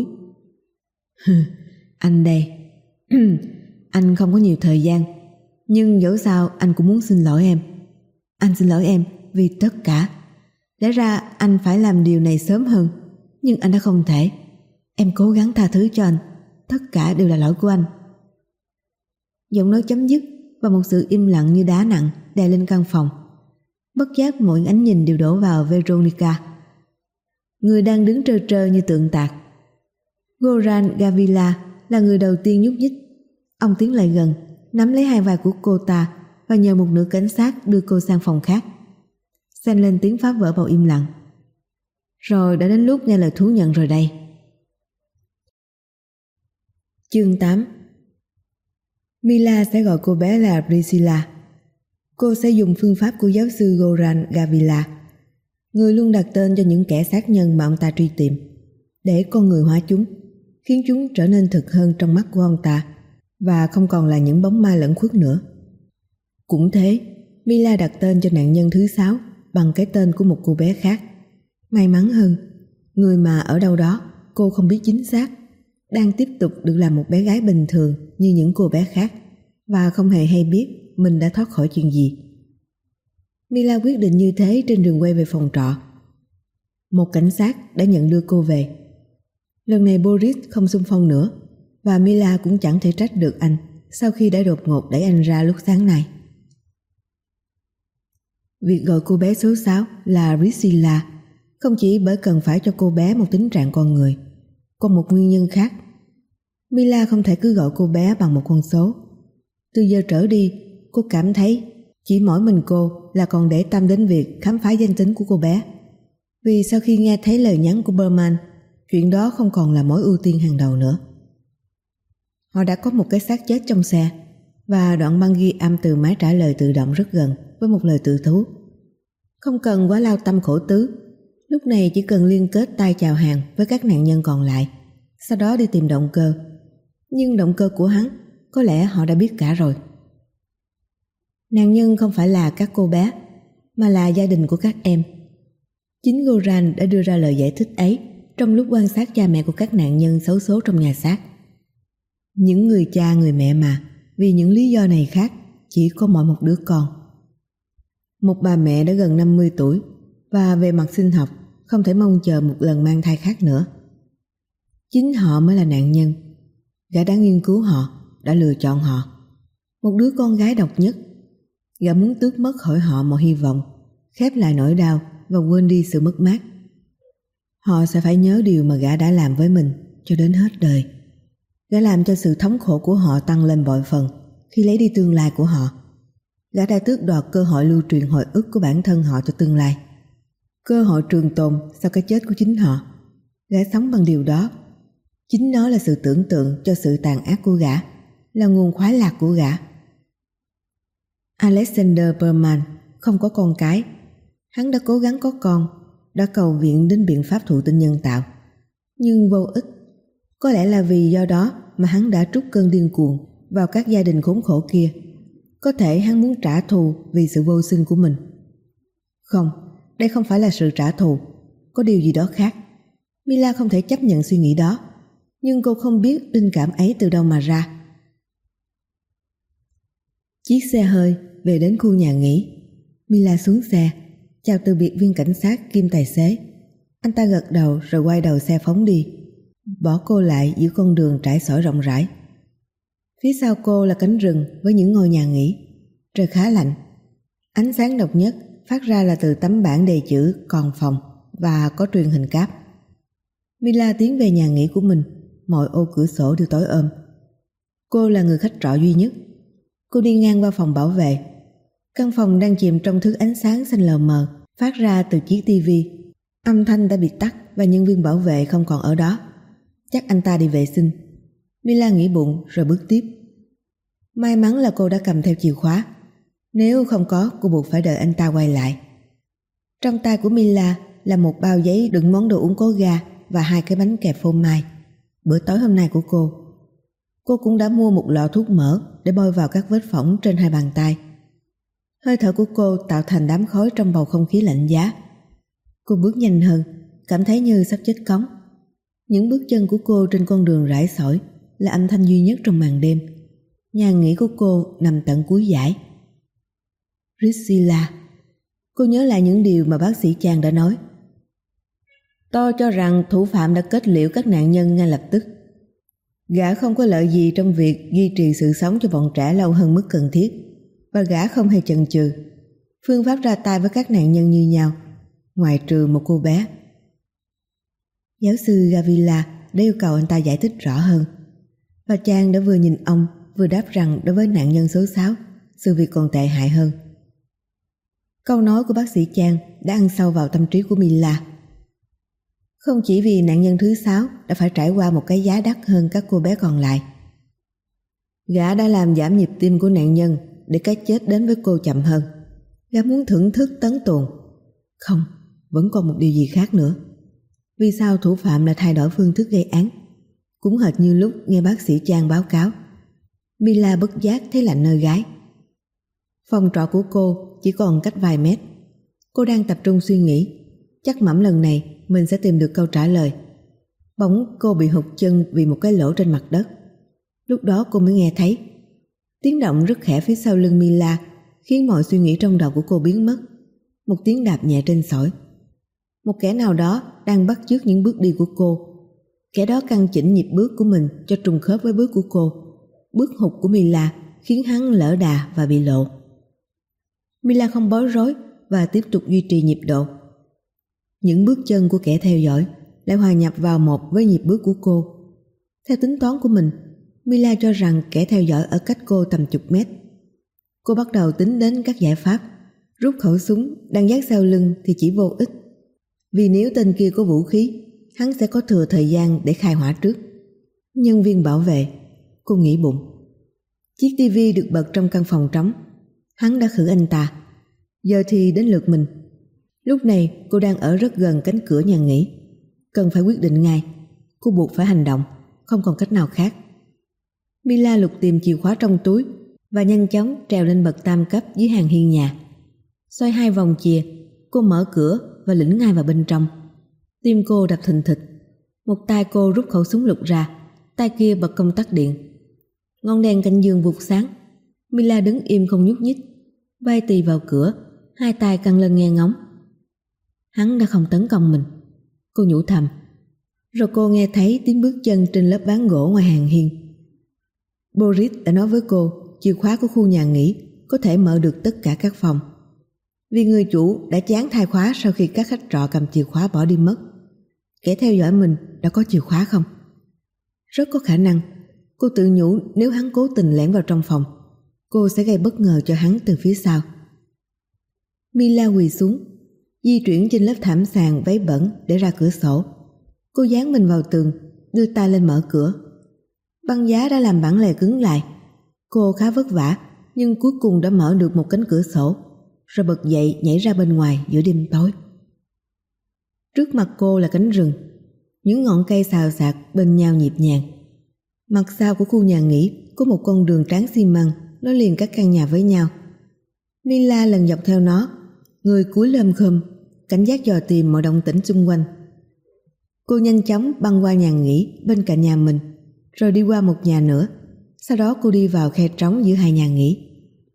Anh đây. Anh không có nhiều thời gian, nhưng dẫu sao anh cũng muốn xin lỗi em. Anh xin lỗi em vì tất cả. Lẽ ra anh phải làm điều này sớm hơn, nhưng anh đã không thể. Em cố gắng tha thứ cho anh. Tất cả đều là lỗi của anh. Giọng nói chấm dứt và một sự im lặng như đá nặng đè lên căn phòng. Bất giác mọi ánh nhìn đều đổ vào Veronica, người đang đứng trơ trơ như tượng tạc. Goran Gavila là người đầu tiên nhúc nhích. Ông tiến lại gần, nắm lấy hai vai của cô ta và nhờ một nữ cảnh sát đưa cô sang phòng khác. Sen lên tiếng phá vỡ bầu im lặng. Rồi đã đến lúc nghe lời thú nhận rồi đây. Chương tám. Mila sẽ gọi cô bé là Priscilla. Cô sẽ dùng phương pháp của giáo sư Goran Gavila, người luôn đặt tên cho những kẻ sát nhân mà ông ta truy tìm, để con người hóa chúng, khiến chúng trở nên thực hơn trong mắt của ông ta và không còn là những bóng ma lẩn khuất nữa. Cũng thế, Mila đặt tên cho nạn nhân thứ sáu bằng cái tên của một cô bé khác. May mắn hơn, người mà ở đâu đó cô không biết chính xác đang tiếp tục được làm một bé gái bình thường như những cô bé khác và không hề hay biết mình đã thoát khỏi chuyện gì. Mila quyết định như thế trên đường quay về phòng trọ. Một cảnh sát đã nhận đưa cô về. Lần này Boris không xung phong nữa và Mila cũng chẳng thể trách được anh sau khi đã đột ngột đẩy anh ra lúc sáng nay. Việc gọi cô bé số sáu là Priscilla không chỉ bởi cần phải cho cô bé một tính trạng con người, còn một nguyên nhân khác. Mila không thể cứ gọi cô bé bằng một con số. Từ giờ trở đi, cô cảm thấy chỉ mỗi mình cô là còn để tâm đến việc khám phá danh tính của cô bé. Vì sau khi nghe thấy lời nhắn của Berman, chuyện đó không còn là mối ưu tiên hàng đầu nữa. Họ đã có một cái xác chết trong xe và đoạn băng ghi âm từ máy trả lời tự động rất gần với một lời tự thú. Không cần quá lao tâm khổ tứ, lúc này chỉ cần liên kết tay chào hàng với các nạn nhân còn lại, sau đó đi tìm động cơ. Nhưng động cơ của hắn có lẽ họ đã biết cả rồi. Nạn nhân không phải là các cô bé, mà là gia đình của các em. Chính Goran đã đưa ra lời giải thích ấy trong lúc quan sát cha mẹ của các nạn nhân xấu số trong nhà xác. Những người cha người mẹ mà, vì những lý do này khác, chỉ có mỗi một đứa con. Một bà mẹ đã gần năm mươi tuổi và về mặt sinh học không thể mong chờ một lần mang thai khác nữa. Chính họ mới là nạn nhân. Gã đã nghiên cứu họ, đã lựa chọn họ. Một đứa con gái độc nhất. Gã muốn tước mất khỏi họ mọi hy vọng, khép lại nỗi đau và quên đi sự mất mát. Họ sẽ phải nhớ điều mà gã đã làm với mình cho đến hết đời. Gã làm cho sự thống khổ của họ tăng lên bội phần khi lấy đi tương lai của họ. Gã đã tước đoạt cơ hội lưu truyền hồi ức của bản thân họ cho tương lai, cơ hội trường tồn sau cái chết của chính họ. Gã sống bằng điều đó. Chính nó là sự tưởng tượng cho sự tàn ác của gã, là nguồn khoái lạc của gã. Alexander Berman không có con cái. Hắn đã cố gắng có con, đã cầu viện đến biện pháp thụ tinh nhân tạo, nhưng vô ích. Có lẽ là vì do đó mà hắn đã trút cơn điên cuồng vào các gia đình khốn khổ kia. Có thể hắn muốn trả thù vì sự vô sinh của mình. Không, đây không phải là sự trả thù, có điều gì đó khác. Mila không thể chấp nhận suy nghĩ đó, nhưng cô không biết linh cảm ấy từ đâu mà ra. Chiếc xe hơi về đến khu nhà nghỉ. Mila xuống xe, chào từ biệt viên cảnh sát kiêm tài xế. Anh ta gật đầu rồi quay đầu xe phóng đi, bỏ cô lại giữa con đường trải xỏi rộng rãi. Phía sau cô là cánh rừng với những ngôi nhà nghỉ. Trời khá lạnh. Ánh sáng độc nhất phát ra là từ tấm bảng đề chữ còn phòng và có truyền hình cáp. Mila tiến về nhà nghỉ của mình, mọi ô cửa sổ đều tối om. Cô là người khách trọ duy nhất. Cô đi ngang qua phòng bảo vệ. Căn phòng đang chìm trong thứ ánh sáng xanh lờ mờ phát ra từ chiếc tivi. Âm thanh đã bị tắt và nhân viên bảo vệ không còn ở đó. Chắc anh ta đi vệ sinh. Mila nghĩ bụng rồi bước tiếp. May mắn là cô đã cầm theo chìa khóa. Nếu không có, cô buộc phải đợi anh ta quay lại. Trong tay của Mila là một bao giấy đựng món đồ uống có ga và hai cái bánh kẹp phô mai. Bữa tối hôm nay của cô. Cô cũng đã mua một lọ thuốc mỡ để bôi vào các vết phỏng trên hai bàn tay. Hơi thở của cô tạo thành đám khói trong bầu không khí lạnh giá. Cô bước nhanh hơn, cảm thấy như sắp chết cóng. Những bước chân của cô trên con đường rải sỏi là âm thanh duy nhất trong màn đêm. Nhà nghỉ của cô nằm tận cuối dãy. Priscilla. Cô nhớ lại những điều mà bác sĩ Chang đã nói. Tôi cho rằng thủ phạm đã kết liễu các nạn nhân ngay lập tức. Gã không có lợi gì trong việc duy trì sự sống cho bọn trẻ lâu hơn mức cần thiết, và gã không hề chần chừ. Phương pháp ra tay với các nạn nhân như nhau, ngoại trừ một cô bé. Giáo sư Gavila đã yêu cầu anh ta giải thích rõ hơn, và Chang đã vừa nhìn ông vừa đáp rằng đối với nạn nhân số sáu, sự việc còn tệ hại hơn. Câu nói của bác sĩ Chang đã ăn sâu vào tâm trí của Mila. Không chỉ vì nạn nhân thứ sáu đã phải trải qua một cái giá đắt hơn các cô bé còn lại, Gã đã làm giảm nhịp tim của nạn nhân để cái chết đến với cô chậm hơn. Gã muốn thưởng thức tấn tuồng. Không, vẫn còn một điều gì khác nữa. Vì sao thủ phạm lại thay đổi phương thức gây án? Cũng hệt như lúc nghe bác sĩ Trang báo cáo. Mila bất giác thấy lạnh nơi gáy. Phòng trọ của cô chỉ còn cách vài mét. Cô đang tập trung suy nghĩ. Chắc mẩm lần này mình sẽ tìm được câu trả lời. Bỗng cô bị hụt chân vì một cái lỗ trên mặt đất. Lúc đó cô mới nghe thấy tiếng động rất khẽ phía sau lưng Mila, khiến mọi suy nghĩ trong đầu của cô biến mất. Một tiếng đạp nhẹ trên sỏi. Một kẻ nào đó đang bắt chước những bước đi của cô. Kẻ đó căn chỉnh nhịp bước của mình cho trùng khớp với bước của cô. Bước hụt của Mila khiến hắn lỡ đà và bị lộ. Mila không bối rối và tiếp tục duy trì nhịp độ. Những bước chân của kẻ theo dõi lại hòa nhập vào một với nhịp bước của cô. Theo tính toán của mình, Mila cho rằng kẻ theo dõi ở cách cô tầm chục mét. Cô bắt đầu tính đến các giải pháp. Rút khẩu súng đang dát sau lưng thì chỉ vô ích. Vì nếu tên kia có vũ khí, hắn sẽ có thừa thời gian để khai hỏa trước. Nhân viên bảo vệ, cô nghĩ bụng. Chiếc tivi được bật trong căn phòng trống. Hắn đã khử anh ta. Giờ thì đến lượt mình. Lúc này cô đang ở rất gần cánh cửa nhà nghỉ. Cần phải quyết định ngay. Cô buộc phải hành động, không còn cách nào khác. Mila lục tìm chìa khóa trong túi và nhanh chóng trèo lên bậc tam cấp dưới hàng hiên nhà. Xoay hai vòng chìa, cô mở cửa và lĩnh ngay vào bên trong. Tim cô đập thình thịch. Một tay cô rút khẩu súng lục ra, tay kia bật công tắc điện. Ngọn đèn cạnh giường vụt sáng. Mila đứng im không nhúc nhích, vai tì vào cửa, hai tay căng lên nghe ngóng. Hắn đã không tấn công mình, cô nhủ thầm. Rồi cô nghe thấy tiếng bước chân trên lớp ván gỗ ngoài hàng hiên. Boris đã nói với cô chìa khóa của khu nhà nghỉ có thể mở được tất cả các phòng. Vì người chủ đã chán thay khóa sau khi các khách trọ cầm chìa khóa bỏ đi mất. Kẻ theo dõi mình đã có chìa khóa không? Rất có khả năng. Cô tự nhủ nếu hắn cố tình lẻn vào trong phòng, cô sẽ gây bất ngờ cho hắn từ phía sau. Mila quỳ xuống, di chuyển trên lớp thảm sàn váy bẩn để ra cửa sổ. Cô dán mình vào tường, đưa tay lên mở cửa. Băng giá đã làm bản lề cứng lại. Cô khá vất vả, nhưng cuối cùng đã mở được một cánh cửa sổ, rồi bật dậy nhảy ra bên ngoài giữa đêm tối. Trước mặt cô là cánh rừng. Những ngọn cây xào xạc bên nhau nhịp nhàng. Mặt sau của khu nhà nghỉ có một con đường tráng xi măng nối liền các căn nhà với nhau. Mila lần dọc theo nó, người cúi lơm khum, cảnh giác dò tìm mọi động tĩnh xung quanh. Cô nhanh chóng băng qua nhà nghỉ bên cạnh nhà mình, rồi đi qua một nhà nữa. Sau đó cô đi vào khe trống giữa hai nhà nghỉ.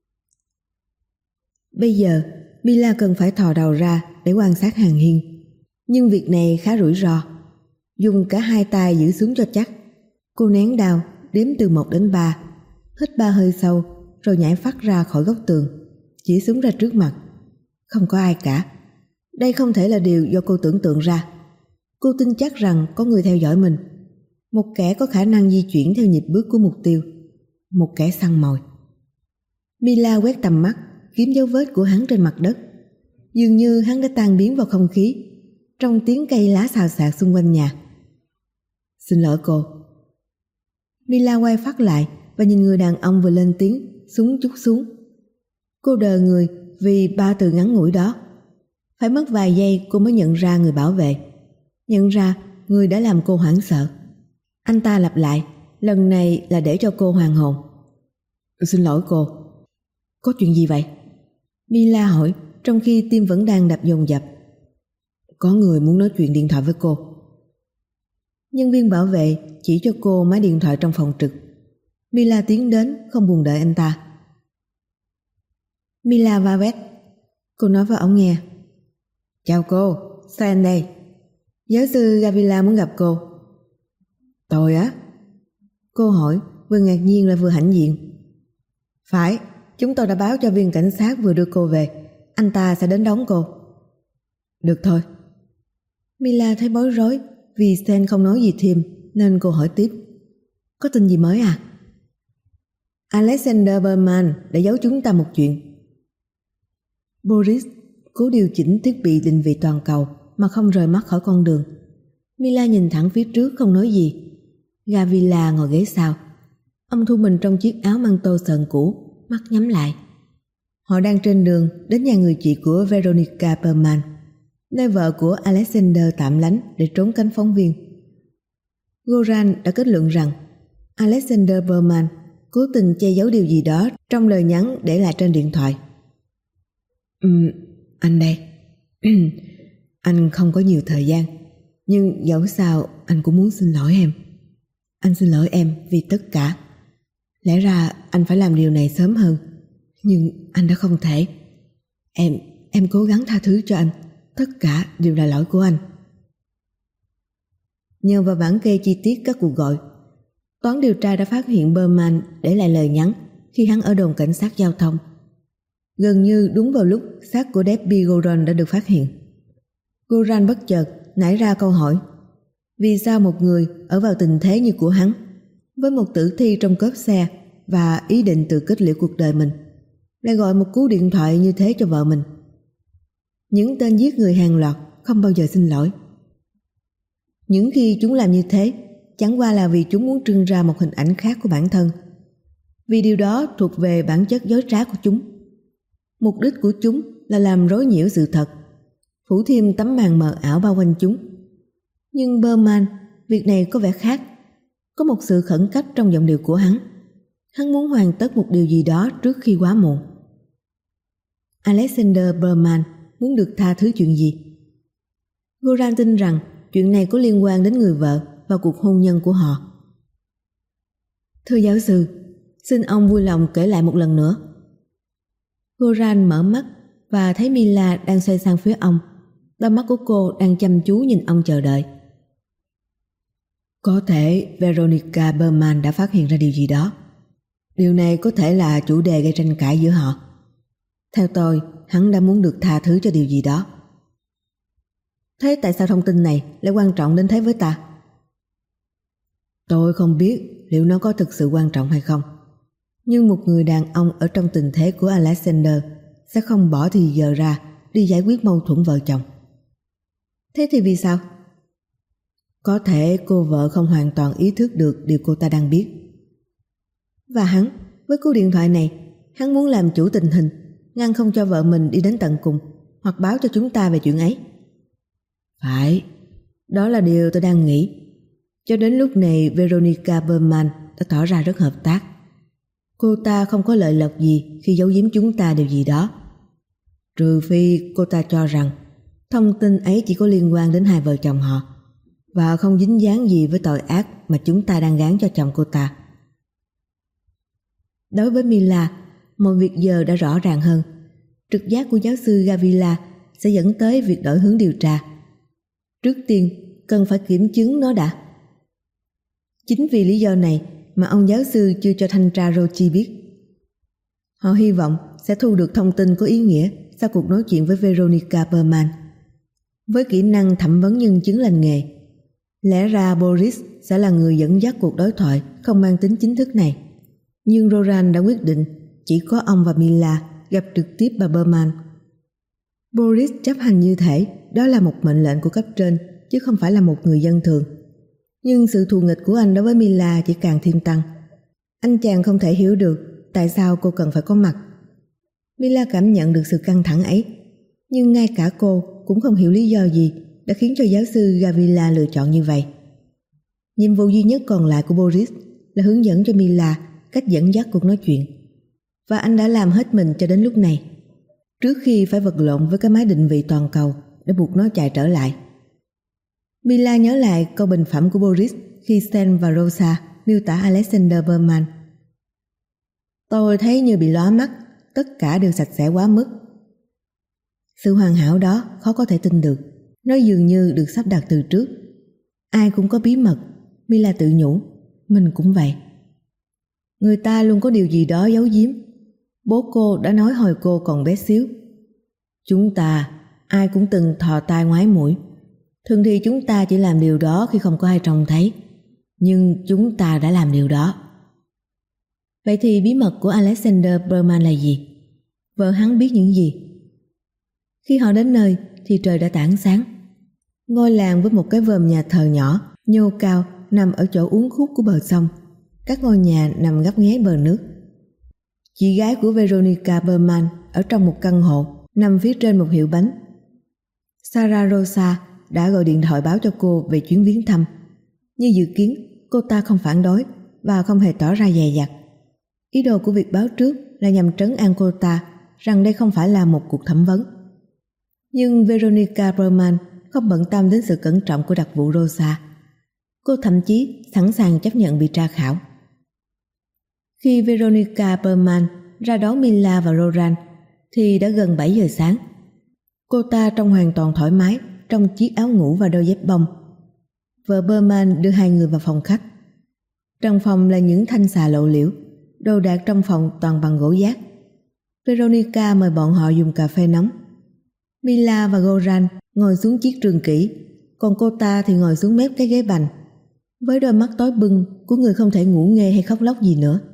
Bây giờ Mila cần phải thò đầu ra để quan sát hàng hiên. Nhưng việc này khá rủi ro. Dùng cả hai tay giữ xuống cho chắc. Cô nén đau, đếm từ một đến ba. Hít ba hơi sâu, rồi nhảy phắt ra khỏi góc tường, chỉ súng ra trước mặt. Không có ai cả. Đây không thể là điều do cô tưởng tượng ra. Cô tin chắc rằng có người theo dõi mình. Một kẻ có khả năng di chuyển theo nhịp bước của mục tiêu. Một kẻ săn mồi. Mila quét tầm mắt, kiếm dấu vết của hắn trên mặt đất. Dường như hắn đã tan biến vào không khí, trong tiếng cây lá xào xạc xung quanh nhà. Xin lỗi cô. Mila quay phát lại và nhìn người đàn ông vừa lên tiếng, súng trút xuống. Cô đờ người vì ba từ ngắn ngủi đó. Phải mất vài giây cô mới nhận ra người bảo vệ, nhận ra người đã làm cô hoảng sợ. Anh ta lặp lại, lần này là để cho cô hoàn hồn. Xin lỗi cô. Có chuyện gì vậy? Mila hỏi, trong khi tim vẫn đang đập dồn dập. Có người muốn nói chuyện điện thoại với cô. Nhân viên bảo vệ chỉ cho cô máy điện thoại trong phòng trực. Mila tiến đến, không buồn đợi anh ta. Mila Vavet, cô nói với ống nghe. Chào cô, Stan đây. Giáo sư Gavila muốn gặp cô. Tôi á? Cô hỏi, vừa ngạc nhiên lại vừa hãnh diện. Phải, chúng tôi đã báo cho viên cảnh sát vừa đưa cô về. Anh ta sẽ đến đón cô. Được thôi. Mila thấy bối rối vì Stan không nói gì thêm, nên cô hỏi tiếp. Có tin gì mới à? Alexander Berman đã giấu chúng ta một chuyện. Boris cố điều chỉnh thiết bị định vị toàn cầu mà không rời mắt khỏi con đường. Mila nhìn thẳng phía trước không nói gì. Gavila ngồi ghế sau. Ông thu mình trong chiếc áo măng tô sờn cũ, mắt nhắm lại. Họ đang trên đường đến nhà người chị của Veronica Berman, nơi vợ của Alexander tạm lánh để trốn tránh phóng viên. Goran đã kết luận rằng Alexander Berman cố tình che giấu điều gì đó trong lời nhắn để lại trên điện thoại. Ừm, anh đây. Anh không có nhiều thời gian, nhưng dẫu sao anh cũng muốn xin lỗi em. Anh xin lỗi em vì tất cả. Lẽ ra anh phải làm điều này sớm hơn, nhưng anh đã không thể. Em, em cố gắng tha thứ cho anh. Tất cả đều là lỗi của anh. Nhờ vào bản kê chi tiết các cuộc gọi, toán điều tra đã phát hiện Berman để lại lời nhắn khi hắn ở đồn cảnh sát giao thông. Gần như đúng vào lúc xác của Debbie Goran đã được phát hiện. Goran bất chợt nảy ra câu hỏi: vì sao một người ở vào tình thế như của hắn, với một tử thi trong cốp xe và ý định tự kết liễu cuộc đời mình, lại gọi một cú điện thoại như thế cho vợ mình? Những tên giết người hàng loạt không bao giờ xin lỗi. Những khi chúng làm như thế, chẳng qua là vì chúng muốn trưng ra một hình ảnh khác của bản thân, vì điều đó thuộc về bản chất dối trá của chúng. Mục đích của chúng là làm rối nhiễu sự thật, phủ thêm tấm màn mờ ảo bao quanh chúng. Nhưng Berman, việc này có vẻ khác. Có một sự khẩn cấp trong giọng điệu của hắn. Hắn muốn hoàn tất một điều gì đó trước khi quá muộn. Alexander Berman muốn được tha thứ chuyện gì? Goran tin rằng chuyện này có liên quan đến người vợ và cuộc hôn nhân của họ. Thưa giáo sư, xin ông vui lòng kể lại một lần nữa. Goran mở mắt và thấy Mila đang xoay sang phía ông. Đôi mắt của cô đang chăm chú nhìn ông chờ đợi. Có thể Veronica Berman đã phát hiện ra điều gì đó. Điều này có thể là chủ đề gây tranh cãi giữa họ. Theo tôi, hắn đã muốn được tha thứ cho điều gì đó. Thế tại sao thông tin này lại quan trọng đến thế với ta? Tôi không biết liệu nó có thực sự quan trọng hay không. Nhưng một người đàn ông ở trong tình thế của Alexander sẽ không bỏ thì giờ ra đi giải quyết mâu thuẫn vợ chồng. Thế thì vì sao? Có thể cô vợ không hoàn toàn ý thức được điều cô ta đang biết. Và hắn, với cú điện thoại này, hắn muốn làm chủ tình hình, ngăn không cho vợ mình đi đến tận cùng, hoặc báo cho chúng ta về chuyện ấy. Phải, đó là điều tôi đang nghĩ. Cho đến lúc này Veronica Berman đã tỏ ra rất hợp tác. Cô ta không có lợi lộc gì khi giấu giếm chúng ta điều gì đó. Trừ phi cô ta cho rằng thông tin ấy chỉ có liên quan đến hai vợ chồng họ và không dính dáng gì với tội ác mà chúng ta đang gán cho chồng cô ta. Đối với Mila, mọi việc giờ đã rõ ràng hơn. Trực giác của giáo sư Gavila sẽ dẫn tới việc đổi hướng điều tra. Trước tiên, cần phải kiểm chứng nó đã. Chính vì lý do này mà ông giáo sư chưa cho thanh tra Rochi biết. Họ hy vọng sẽ thu được thông tin có ý nghĩa sau cuộc nói chuyện với Veronica Berman. Với kỹ năng thẩm vấn nhân chứng lành nghề, lẽ ra Boris sẽ là người dẫn dắt cuộc đối thoại không mang tính chính thức này. Nhưng Goran đã quyết định chỉ có ông và Mila gặp trực tiếp bà Berman. Boris chấp hành như thể đó là một mệnh lệnh của cấp trên chứ không phải là một người dân thường. Nhưng sự thù nghịch của anh đối với Mila chỉ càng thêm tăng. Anh chàng không thể hiểu được tại sao cô cần phải có mặt. Mila cảm nhận được sự căng thẳng ấy, nhưng ngay cả cô cũng không hiểu lý do gì đã khiến cho giáo sư Gavila lựa chọn như vậy. Nhiệm vụ duy nhất còn lại của Boris là hướng dẫn cho Mila cách dẫn dắt cuộc nói chuyện. Và anh đã làm hết mình cho đến lúc này, trước khi phải vật lộn với cái máy định vị toàn cầu để buộc nó chạy trở lại. Mila nhớ lại câu bình phẩm của Boris khi Sten và Rosa miêu tả Alexander Berman. Tôi thấy như bị lóa mắt, tất cả đều sạch sẽ quá mức. Sự hoàn hảo đó khó có thể tin được, nó dường như được sắp đặt từ trước. Ai cũng có bí mật, Mila tự nhủ, mình cũng vậy. Người ta luôn có điều gì đó giấu giếm. Bố cô đã nói hồi cô còn bé xíu. Chúng ta, ai cũng từng thò tai ngoái mũi. Thường thì chúng ta chỉ làm điều đó khi không có ai trông thấy. Nhưng chúng ta đã làm điều đó. Vậy thì bí mật của Alexander Berman là gì? Vợ hắn biết những gì? Khi họ đến nơi thì trời đã tảng sáng. Ngôi làng với một cái vòm nhà thờ nhỏ, nhô cao, nằm ở chỗ uốn khúc của bờ sông. Các ngôi nhà nằm ngấp nghé bờ nước. Chị gái của Veronica Berman ở trong một căn hộ nằm phía trên một hiệu bánh. Sara Rosa đã gọi điện thoại báo cho cô về chuyến viếng thăm. Như dự kiến, cô ta không phản đối và không hề tỏ ra dè dặt. Ý đồ của việc báo trước là nhằm trấn an cô ta rằng đây không phải là một cuộc thẩm vấn. Nhưng Veronica Berman không bận tâm đến sự cẩn trọng của đặc vụ Rosa. Cô thậm chí sẵn sàng chấp nhận bị tra khảo. Khi Veronica Berman ra đón Mila và Roran thì đã gần bảy giờ sáng. Cô ta trông hoàn toàn thoải mái trong chiếc áo ngủ và đôi dép bông. Vợ Berman đưa hai người vào phòng khách. Trong phòng là những thanh xà lộ liễu, đồ đạc trong phòng toàn bằng gỗ giác. Veronica mời bọn họ dùng cà phê nóng. Mila và Goran ngồi xuống chiếc trường kỷ, còn cô ta thì ngồi xuống mép cái ghế bành, với đôi mắt tối bưng của người không thể ngủ nghê hay khóc lóc gì nữa.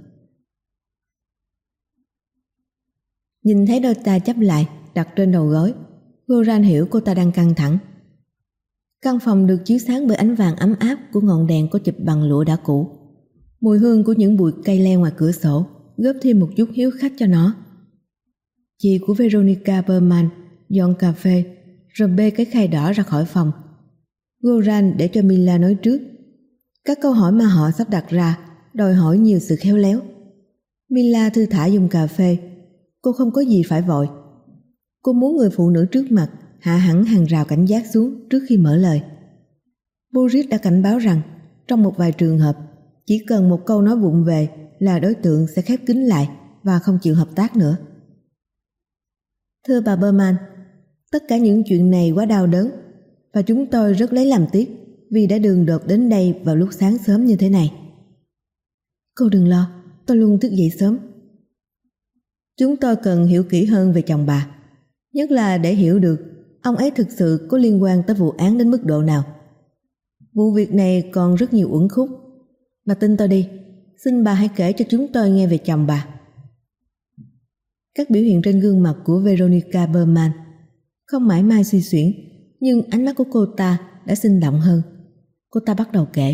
Nhìn thấy đôi tay chắp lại đặt trên đầu gối, Goran hiểu cô ta đang căng thẳng. Căn phòng được chiếu sáng bởi ánh vàng ấm áp của ngọn đèn có chụp bằng lụa đã cũ. Mùi hương của những bụi cây leo ngoài cửa sổ góp thêm một chút hiếu khách cho nó. Chị của Veronica Berman dọn cà phê rồi bê cái khay đỏ ra khỏi phòng. Goran để cho Mila nói trước. Các câu hỏi mà họ sắp đặt ra đòi hỏi nhiều sự khéo léo. Mila thư thả dùng cà phê. Cô không có gì phải vội. Cô muốn người phụ nữ trước mặt hạ hẳn hàng rào cảnh giác xuống trước khi mở lời. Boris đã cảnh báo rằng trong một vài trường hợp chỉ cần một câu nói vụng về là đối tượng sẽ khép kín lại và không chịu hợp tác nữa. Thưa bà Berman, tất cả những chuyện này quá đau đớn và chúng tôi rất lấy làm tiếc vì đã đường đột đến đây vào lúc sáng sớm như thế này. Cô đừng lo, tôi luôn thức dậy sớm. Chúng tôi cần hiểu kỹ hơn về chồng bà, nhất là để hiểu được ông ấy thực sự có liên quan tới vụ án đến mức độ nào. Vụ việc này còn rất nhiều uẩn khúc. Bà tin tôi đi, xin bà hãy kể cho chúng tôi nghe về chồng bà. Các biểu hiện trên gương mặt của Veronica Berman không mãi mai suy xuyển, nhưng ánh mắt của cô ta đã sinh động hơn. Cô ta bắt đầu kể.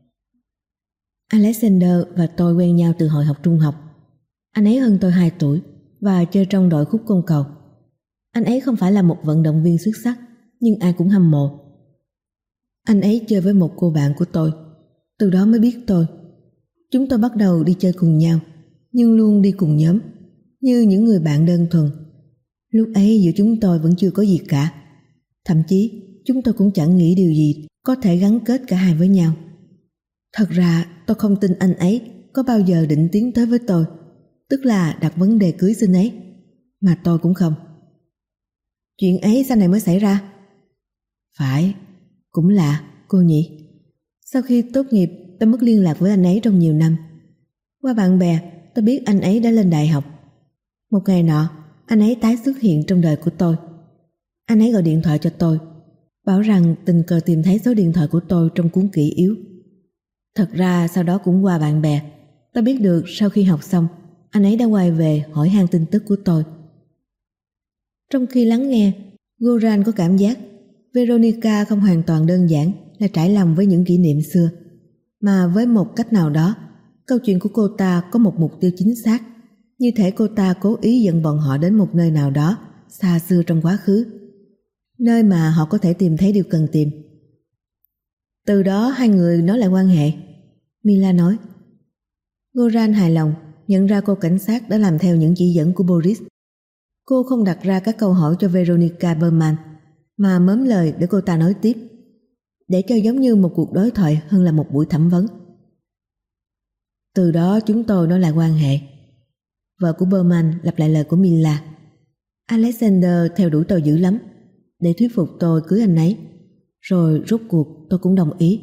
Alexander và tôi quen nhau từ hồi học trung học. Anh ấy hơn tôi hai tuổi và chơi trong đội khúc côn cầu. Anh ấy không phải là một vận động viên xuất sắc, nhưng ai cũng hâm mộ. Anh ấy chơi với một cô bạn của tôi, từ đó mới biết tôi. Chúng tôi bắt đầu đi chơi cùng nhau, nhưng luôn đi cùng nhóm, như những người bạn đơn thuần. Lúc ấy giữa chúng tôi vẫn chưa có gì cả. Thậm chí chúng tôi cũng chẳng nghĩ điều gì có thể gắn kết cả hai với nhau. Thật ra tôi không tin anh ấy có bao giờ định tiến tới với tôi, tức là đặt vấn đề cưới xin ấy, mà tôi cũng không. Chuyện ấy sau này mới xảy ra. Phải, cũng lạ cô nhỉ. Sau khi tốt nghiệp tôi mất liên lạc với anh ấy trong nhiều năm. Qua bạn bè tôi biết anh ấy đã lên đại học. Một ngày nọ anh ấy tái xuất hiện trong đời của tôi. Anh ấy gọi điện thoại cho tôi, bảo rằng tình cờ tìm thấy số điện thoại của tôi trong cuốn kỷ yếu. Thật ra sau đó cũng qua bạn bè tôi biết được sau khi học xong anh ấy đã quay về hỏi han tin tức của tôi. Trong khi lắng nghe, Goran có cảm giác Veronica không hoàn toàn đơn giản là trải lòng với những kỷ niệm xưa, mà với một cách nào đó câu chuyện của cô ta có một mục tiêu chính xác, như thể cô ta cố ý dẫn bọn họ đến một nơi nào đó xa xưa trong quá khứ, nơi mà họ có thể tìm thấy điều cần tìm. Từ đó hai người nói lại quan hệ, Mila nói. Goran hài lòng nhận ra cô cảnh sát đã làm theo những chỉ dẫn của Boris. Cô không đặt ra các câu hỏi cho Veronica Berman, mà mớm lời để cô ta nói tiếp, để cho giống như một cuộc đối thoại hơn là một buổi thẩm vấn. Từ đó chúng tôi nói lại quan hệ. Vợ của Berman lặp lại lời của Mila. Alexander theo đuổi tôi dữ lắm, để thuyết phục tôi cưới anh ấy. Rồi rốt cuộc tôi cũng đồng ý.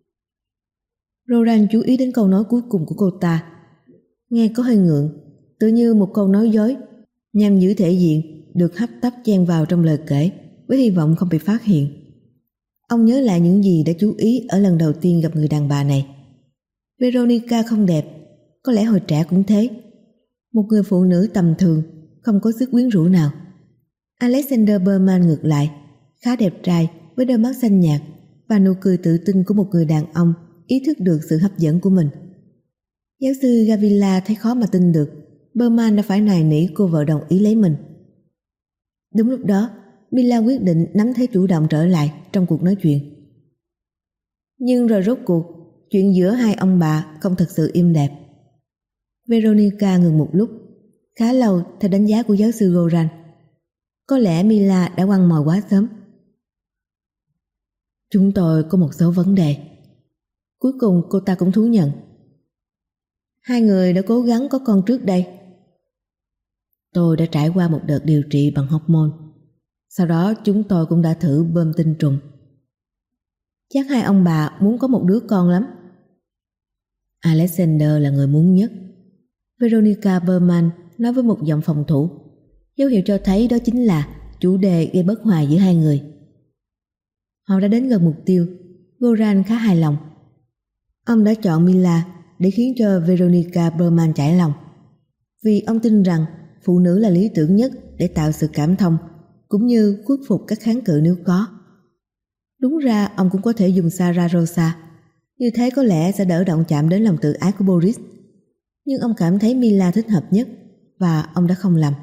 Roran chú ý đến câu nói cuối cùng của cô ta. Nghe có hơi ngượng, tự như một câu nói dối nhằm giữ thể diện được hấp tấp chen vào trong lời kể với hy vọng không bị phát hiện. Ông nhớ lại những gì đã chú ý ở lần đầu tiên gặp người đàn bà này. Veronica không đẹp, có lẽ hồi trẻ cũng thế. Một người phụ nữ tầm thường, không có sức quyến rũ nào. Alexander Berman ngược lại, khá đẹp trai với đôi mắt xanh nhạt và nụ cười tự tin của một người đàn ông ý thức được sự hấp dẫn của mình. Giáo sư Gavila thấy khó mà tin được Berman đã phải nài nỉ cô vợ đồng ý lấy mình. Đúng lúc đó, Mila quyết định nắm thế chủ động trở lại trong cuộc nói chuyện. Nhưng rồi rốt cuộc, chuyện giữa hai ông bà không thật sự êm đẹp. Veronica ngừng một lúc, khá lâu theo đánh giá của giáo sư Goran. Có lẽ Mila đã quăng mồi quá sớm. Chúng tôi có một số vấn đề. Cuối cùng cô ta cũng thú nhận. Hai người đã cố gắng có con trước đây. Tôi đã trải qua một đợt điều trị bằng hormone. Sau đó chúng tôi cũng đã thử bơm tinh trùng. Chắc hai ông bà muốn có một đứa con lắm. Alexander là người muốn nhất. Veronica Berman nói với một giọng phòng thủ, dấu hiệu cho thấy đó chính là chủ đề gây bất hòa giữa hai người. Họ đã đến gần mục tiêu. Goran khá hài lòng. Ông đã chọn Mila để khiến cho Veronica Berman chảy lòng, vì ông tin rằng phụ nữ là lý tưởng nhất để tạo sự cảm thông cũng như khuất phục các kháng cự nếu có. Đúng ra ông cũng có thể dùng Sarah Rosa, như thế có lẽ sẽ đỡ động chạm đến lòng tự ái của Boris. Nhưng ông cảm thấy Mila thích hợp nhất và ông đã không làm.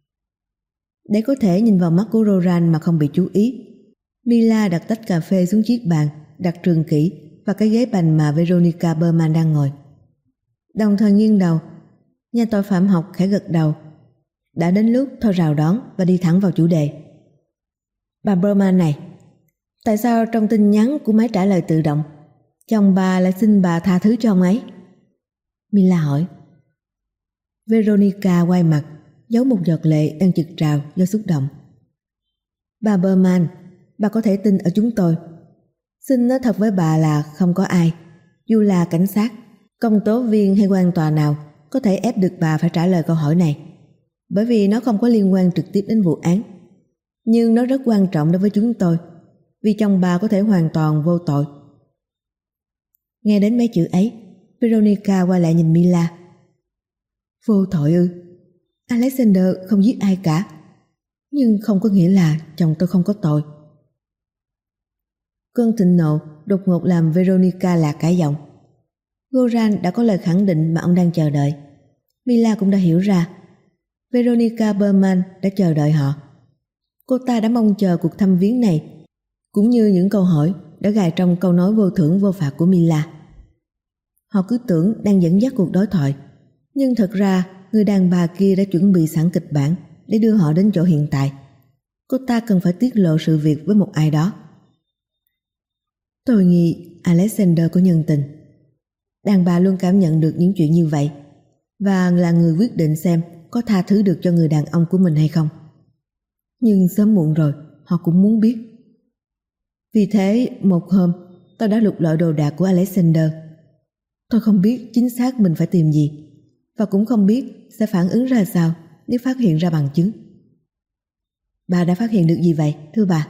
Để có thể nhìn vào mắt của Goran mà không bị chú ý, Mila đặt tách cà phê xuống chiếc bàn đặt trường kỷ và cái ghế bành mà Veronica Berman đang ngồi. Đồng thời nghiêng đầu, nhà tội phạm học khẽ gật đầu. Đã đến lúc thôi rào đón và đi thẳng vào chủ đề. Bà Berman này, tại sao trong tin nhắn của máy trả lời tự động chồng bà lại xin bà tha thứ cho ông ấy? Mila hỏi. Veronica quay mặt, giấu một giọt lệ đang chực trào do xúc động. Bà Berman, bà có thể tin ở chúng tôi. Xin nói thật với bà là không có ai, dù là cảnh sát, công tố viên hay quan tòa nào, có thể ép được bà phải trả lời câu hỏi này, bởi vì nó không có liên quan trực tiếp đến vụ án. Nhưng nó rất quan trọng đối với chúng tôi, vì chồng bà có thể hoàn toàn vô tội. Nghe đến mấy chữ ấy, Veronica quay lại nhìn Mila. Vô tội ư? Alexander không giết ai cả, nhưng không có nghĩa là chồng tôi không có tội. Cơn thịnh nộ đột ngột làm Veronica lạc cả giọng. Goran đã có lời khẳng định mà ông đang chờ đợi. Mila cũng đã hiểu ra. Veronica Berman đã chờ đợi họ. Cô ta đã mong chờ cuộc thăm viếng này, cũng như những câu hỏi đã gài trong câu nói vô thưởng vô phạt của Mila. Họ cứ tưởng đang dẫn dắt cuộc đối thoại, nhưng thật ra người đàn bà kia đã chuẩn bị sẵn kịch bản để đưa họ đến chỗ hiện tại. Cô ta cần phải tiết lộ sự việc với một ai đó. Tôi nghĩ Alexander có nhân tình. Đàn bà luôn cảm nhận được những chuyện như vậy và là người quyết định xem có tha thứ được cho người đàn ông của mình hay không. Nhưng sớm muộn rồi họ cũng muốn biết. Vì thế một hôm tôi đã lục lọi đồ đạc của Alexander. Tôi không biết chính xác mình phải tìm gì, và cũng không biết sẽ phản ứng ra sao nếu phát hiện ra bằng chứng. Bà đã phát hiện được gì vậy, thưa bà?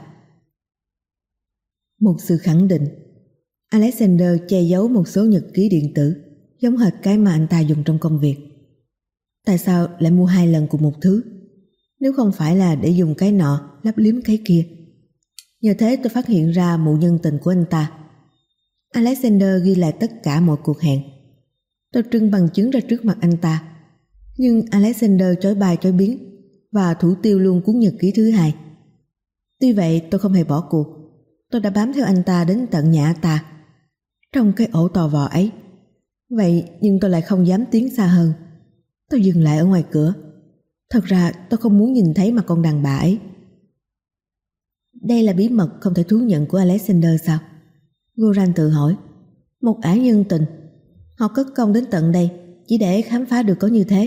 Một sự khẳng định. Alexander che giấu một số nhật ký điện tử giống hệt cái mà anh ta dùng trong công việc. Tại sao lại mua hai lần cùng một thứ, nếu không phải là để dùng cái nọ lấp liếm cái kia? Nhờ thế tôi phát hiện ra mụ nhân tình của anh ta. Alexander ghi lại tất cả mọi cuộc hẹn. Tôi trưng bằng chứng ra trước mặt anh ta, nhưng Alexander chối bài chối biến và thủ tiêu luôn cuốn nhật ký thứ hai. Tuy vậy tôi không hề bỏ cuộc. Tôi đã bám theo anh ta đến tận nhà ta, trong cái ổ tò vò ấy. Vậy nhưng tôi lại không dám tiến xa hơn. Tôi dừng lại ở ngoài cửa. Thật ra tôi không muốn nhìn thấy mặt con đàn bà ấy. Đây là bí mật không thể thú nhận của Alexander sao? Goran tự hỏi. Một ả nhân tình, họ cất công đến tận đây chỉ để khám phá được có như thế.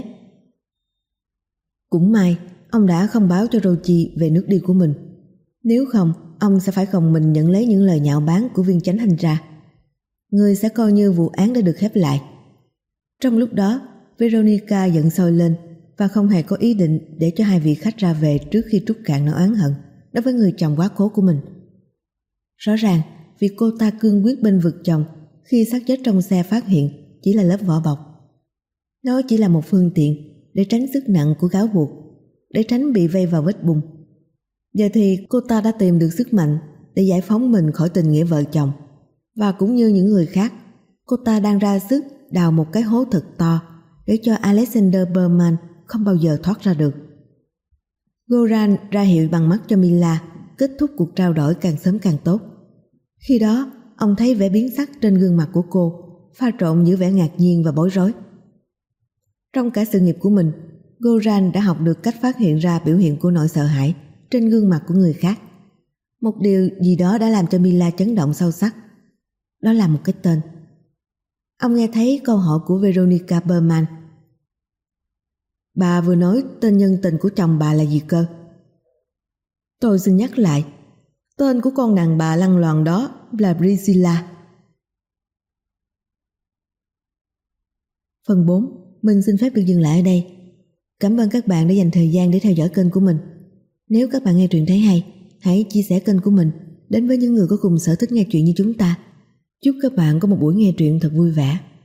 Cũng may ông đã không báo cho Rochi về nước đi của mình. Nếu không, ông sẽ phải gồng mình nhận lấy những lời nhạo báng của viên chánh thanh tra. Người sẽ coi như vụ án đã được khép lại. Trong lúc đó, Veronica giận sôi lên và không hề có ý định để cho hai vị khách ra về trước khi trút cạn nỗi oán hận đối với người chồng quá cố của mình. Rõ ràng, việc cô ta cương quyết bênh vực chồng khi xác chết trong xe phát hiện chỉ là lớp vỏ bọc. Nó chỉ là một phương tiện để tránh sức nặng của cáo buộc, để tránh bị vây vào vết bùn. Giờ thì cô ta đã tìm được sức mạnh để giải phóng mình khỏi tình nghĩa vợ chồng, và cũng như những người khác, cô ta đang ra sức đào một cái hố thật to để cho Alexander Berman không bao giờ thoát ra được. Goran ra hiệu bằng mắt cho Mila kết thúc cuộc trao đổi càng sớm càng tốt. Khi đó, ông thấy vẻ biến sắc trên gương mặt của cô, pha trộn giữa vẻ ngạc nhiên và bối rối. Trong cả sự nghiệp của mình, Goran đã học được cách phát hiện ra biểu hiện của nỗi sợ hãi trên gương mặt của người khác. Một điều gì đó đã làm cho Mila chấn động sâu sắc. Đó là một cái tên. Ông nghe thấy câu hỏi của Veronica Berman. Bà vừa nói tên nhân tình của chồng bà là gì cơ? Tôi xin nhắc lại, tên của con đàn bà lăng loàn đó là Priscilla. Phần bốn, mình xin phép được dừng lại ở đây. Cảm ơn các bạn đã dành thời gian để theo dõi kênh của mình. Nếu các bạn nghe truyện thấy hay, hãy chia sẻ kênh của mình đến với những người có cùng sở thích nghe truyện như chúng ta. Chúc các bạn có một buổi nghe truyện thật vui vẻ.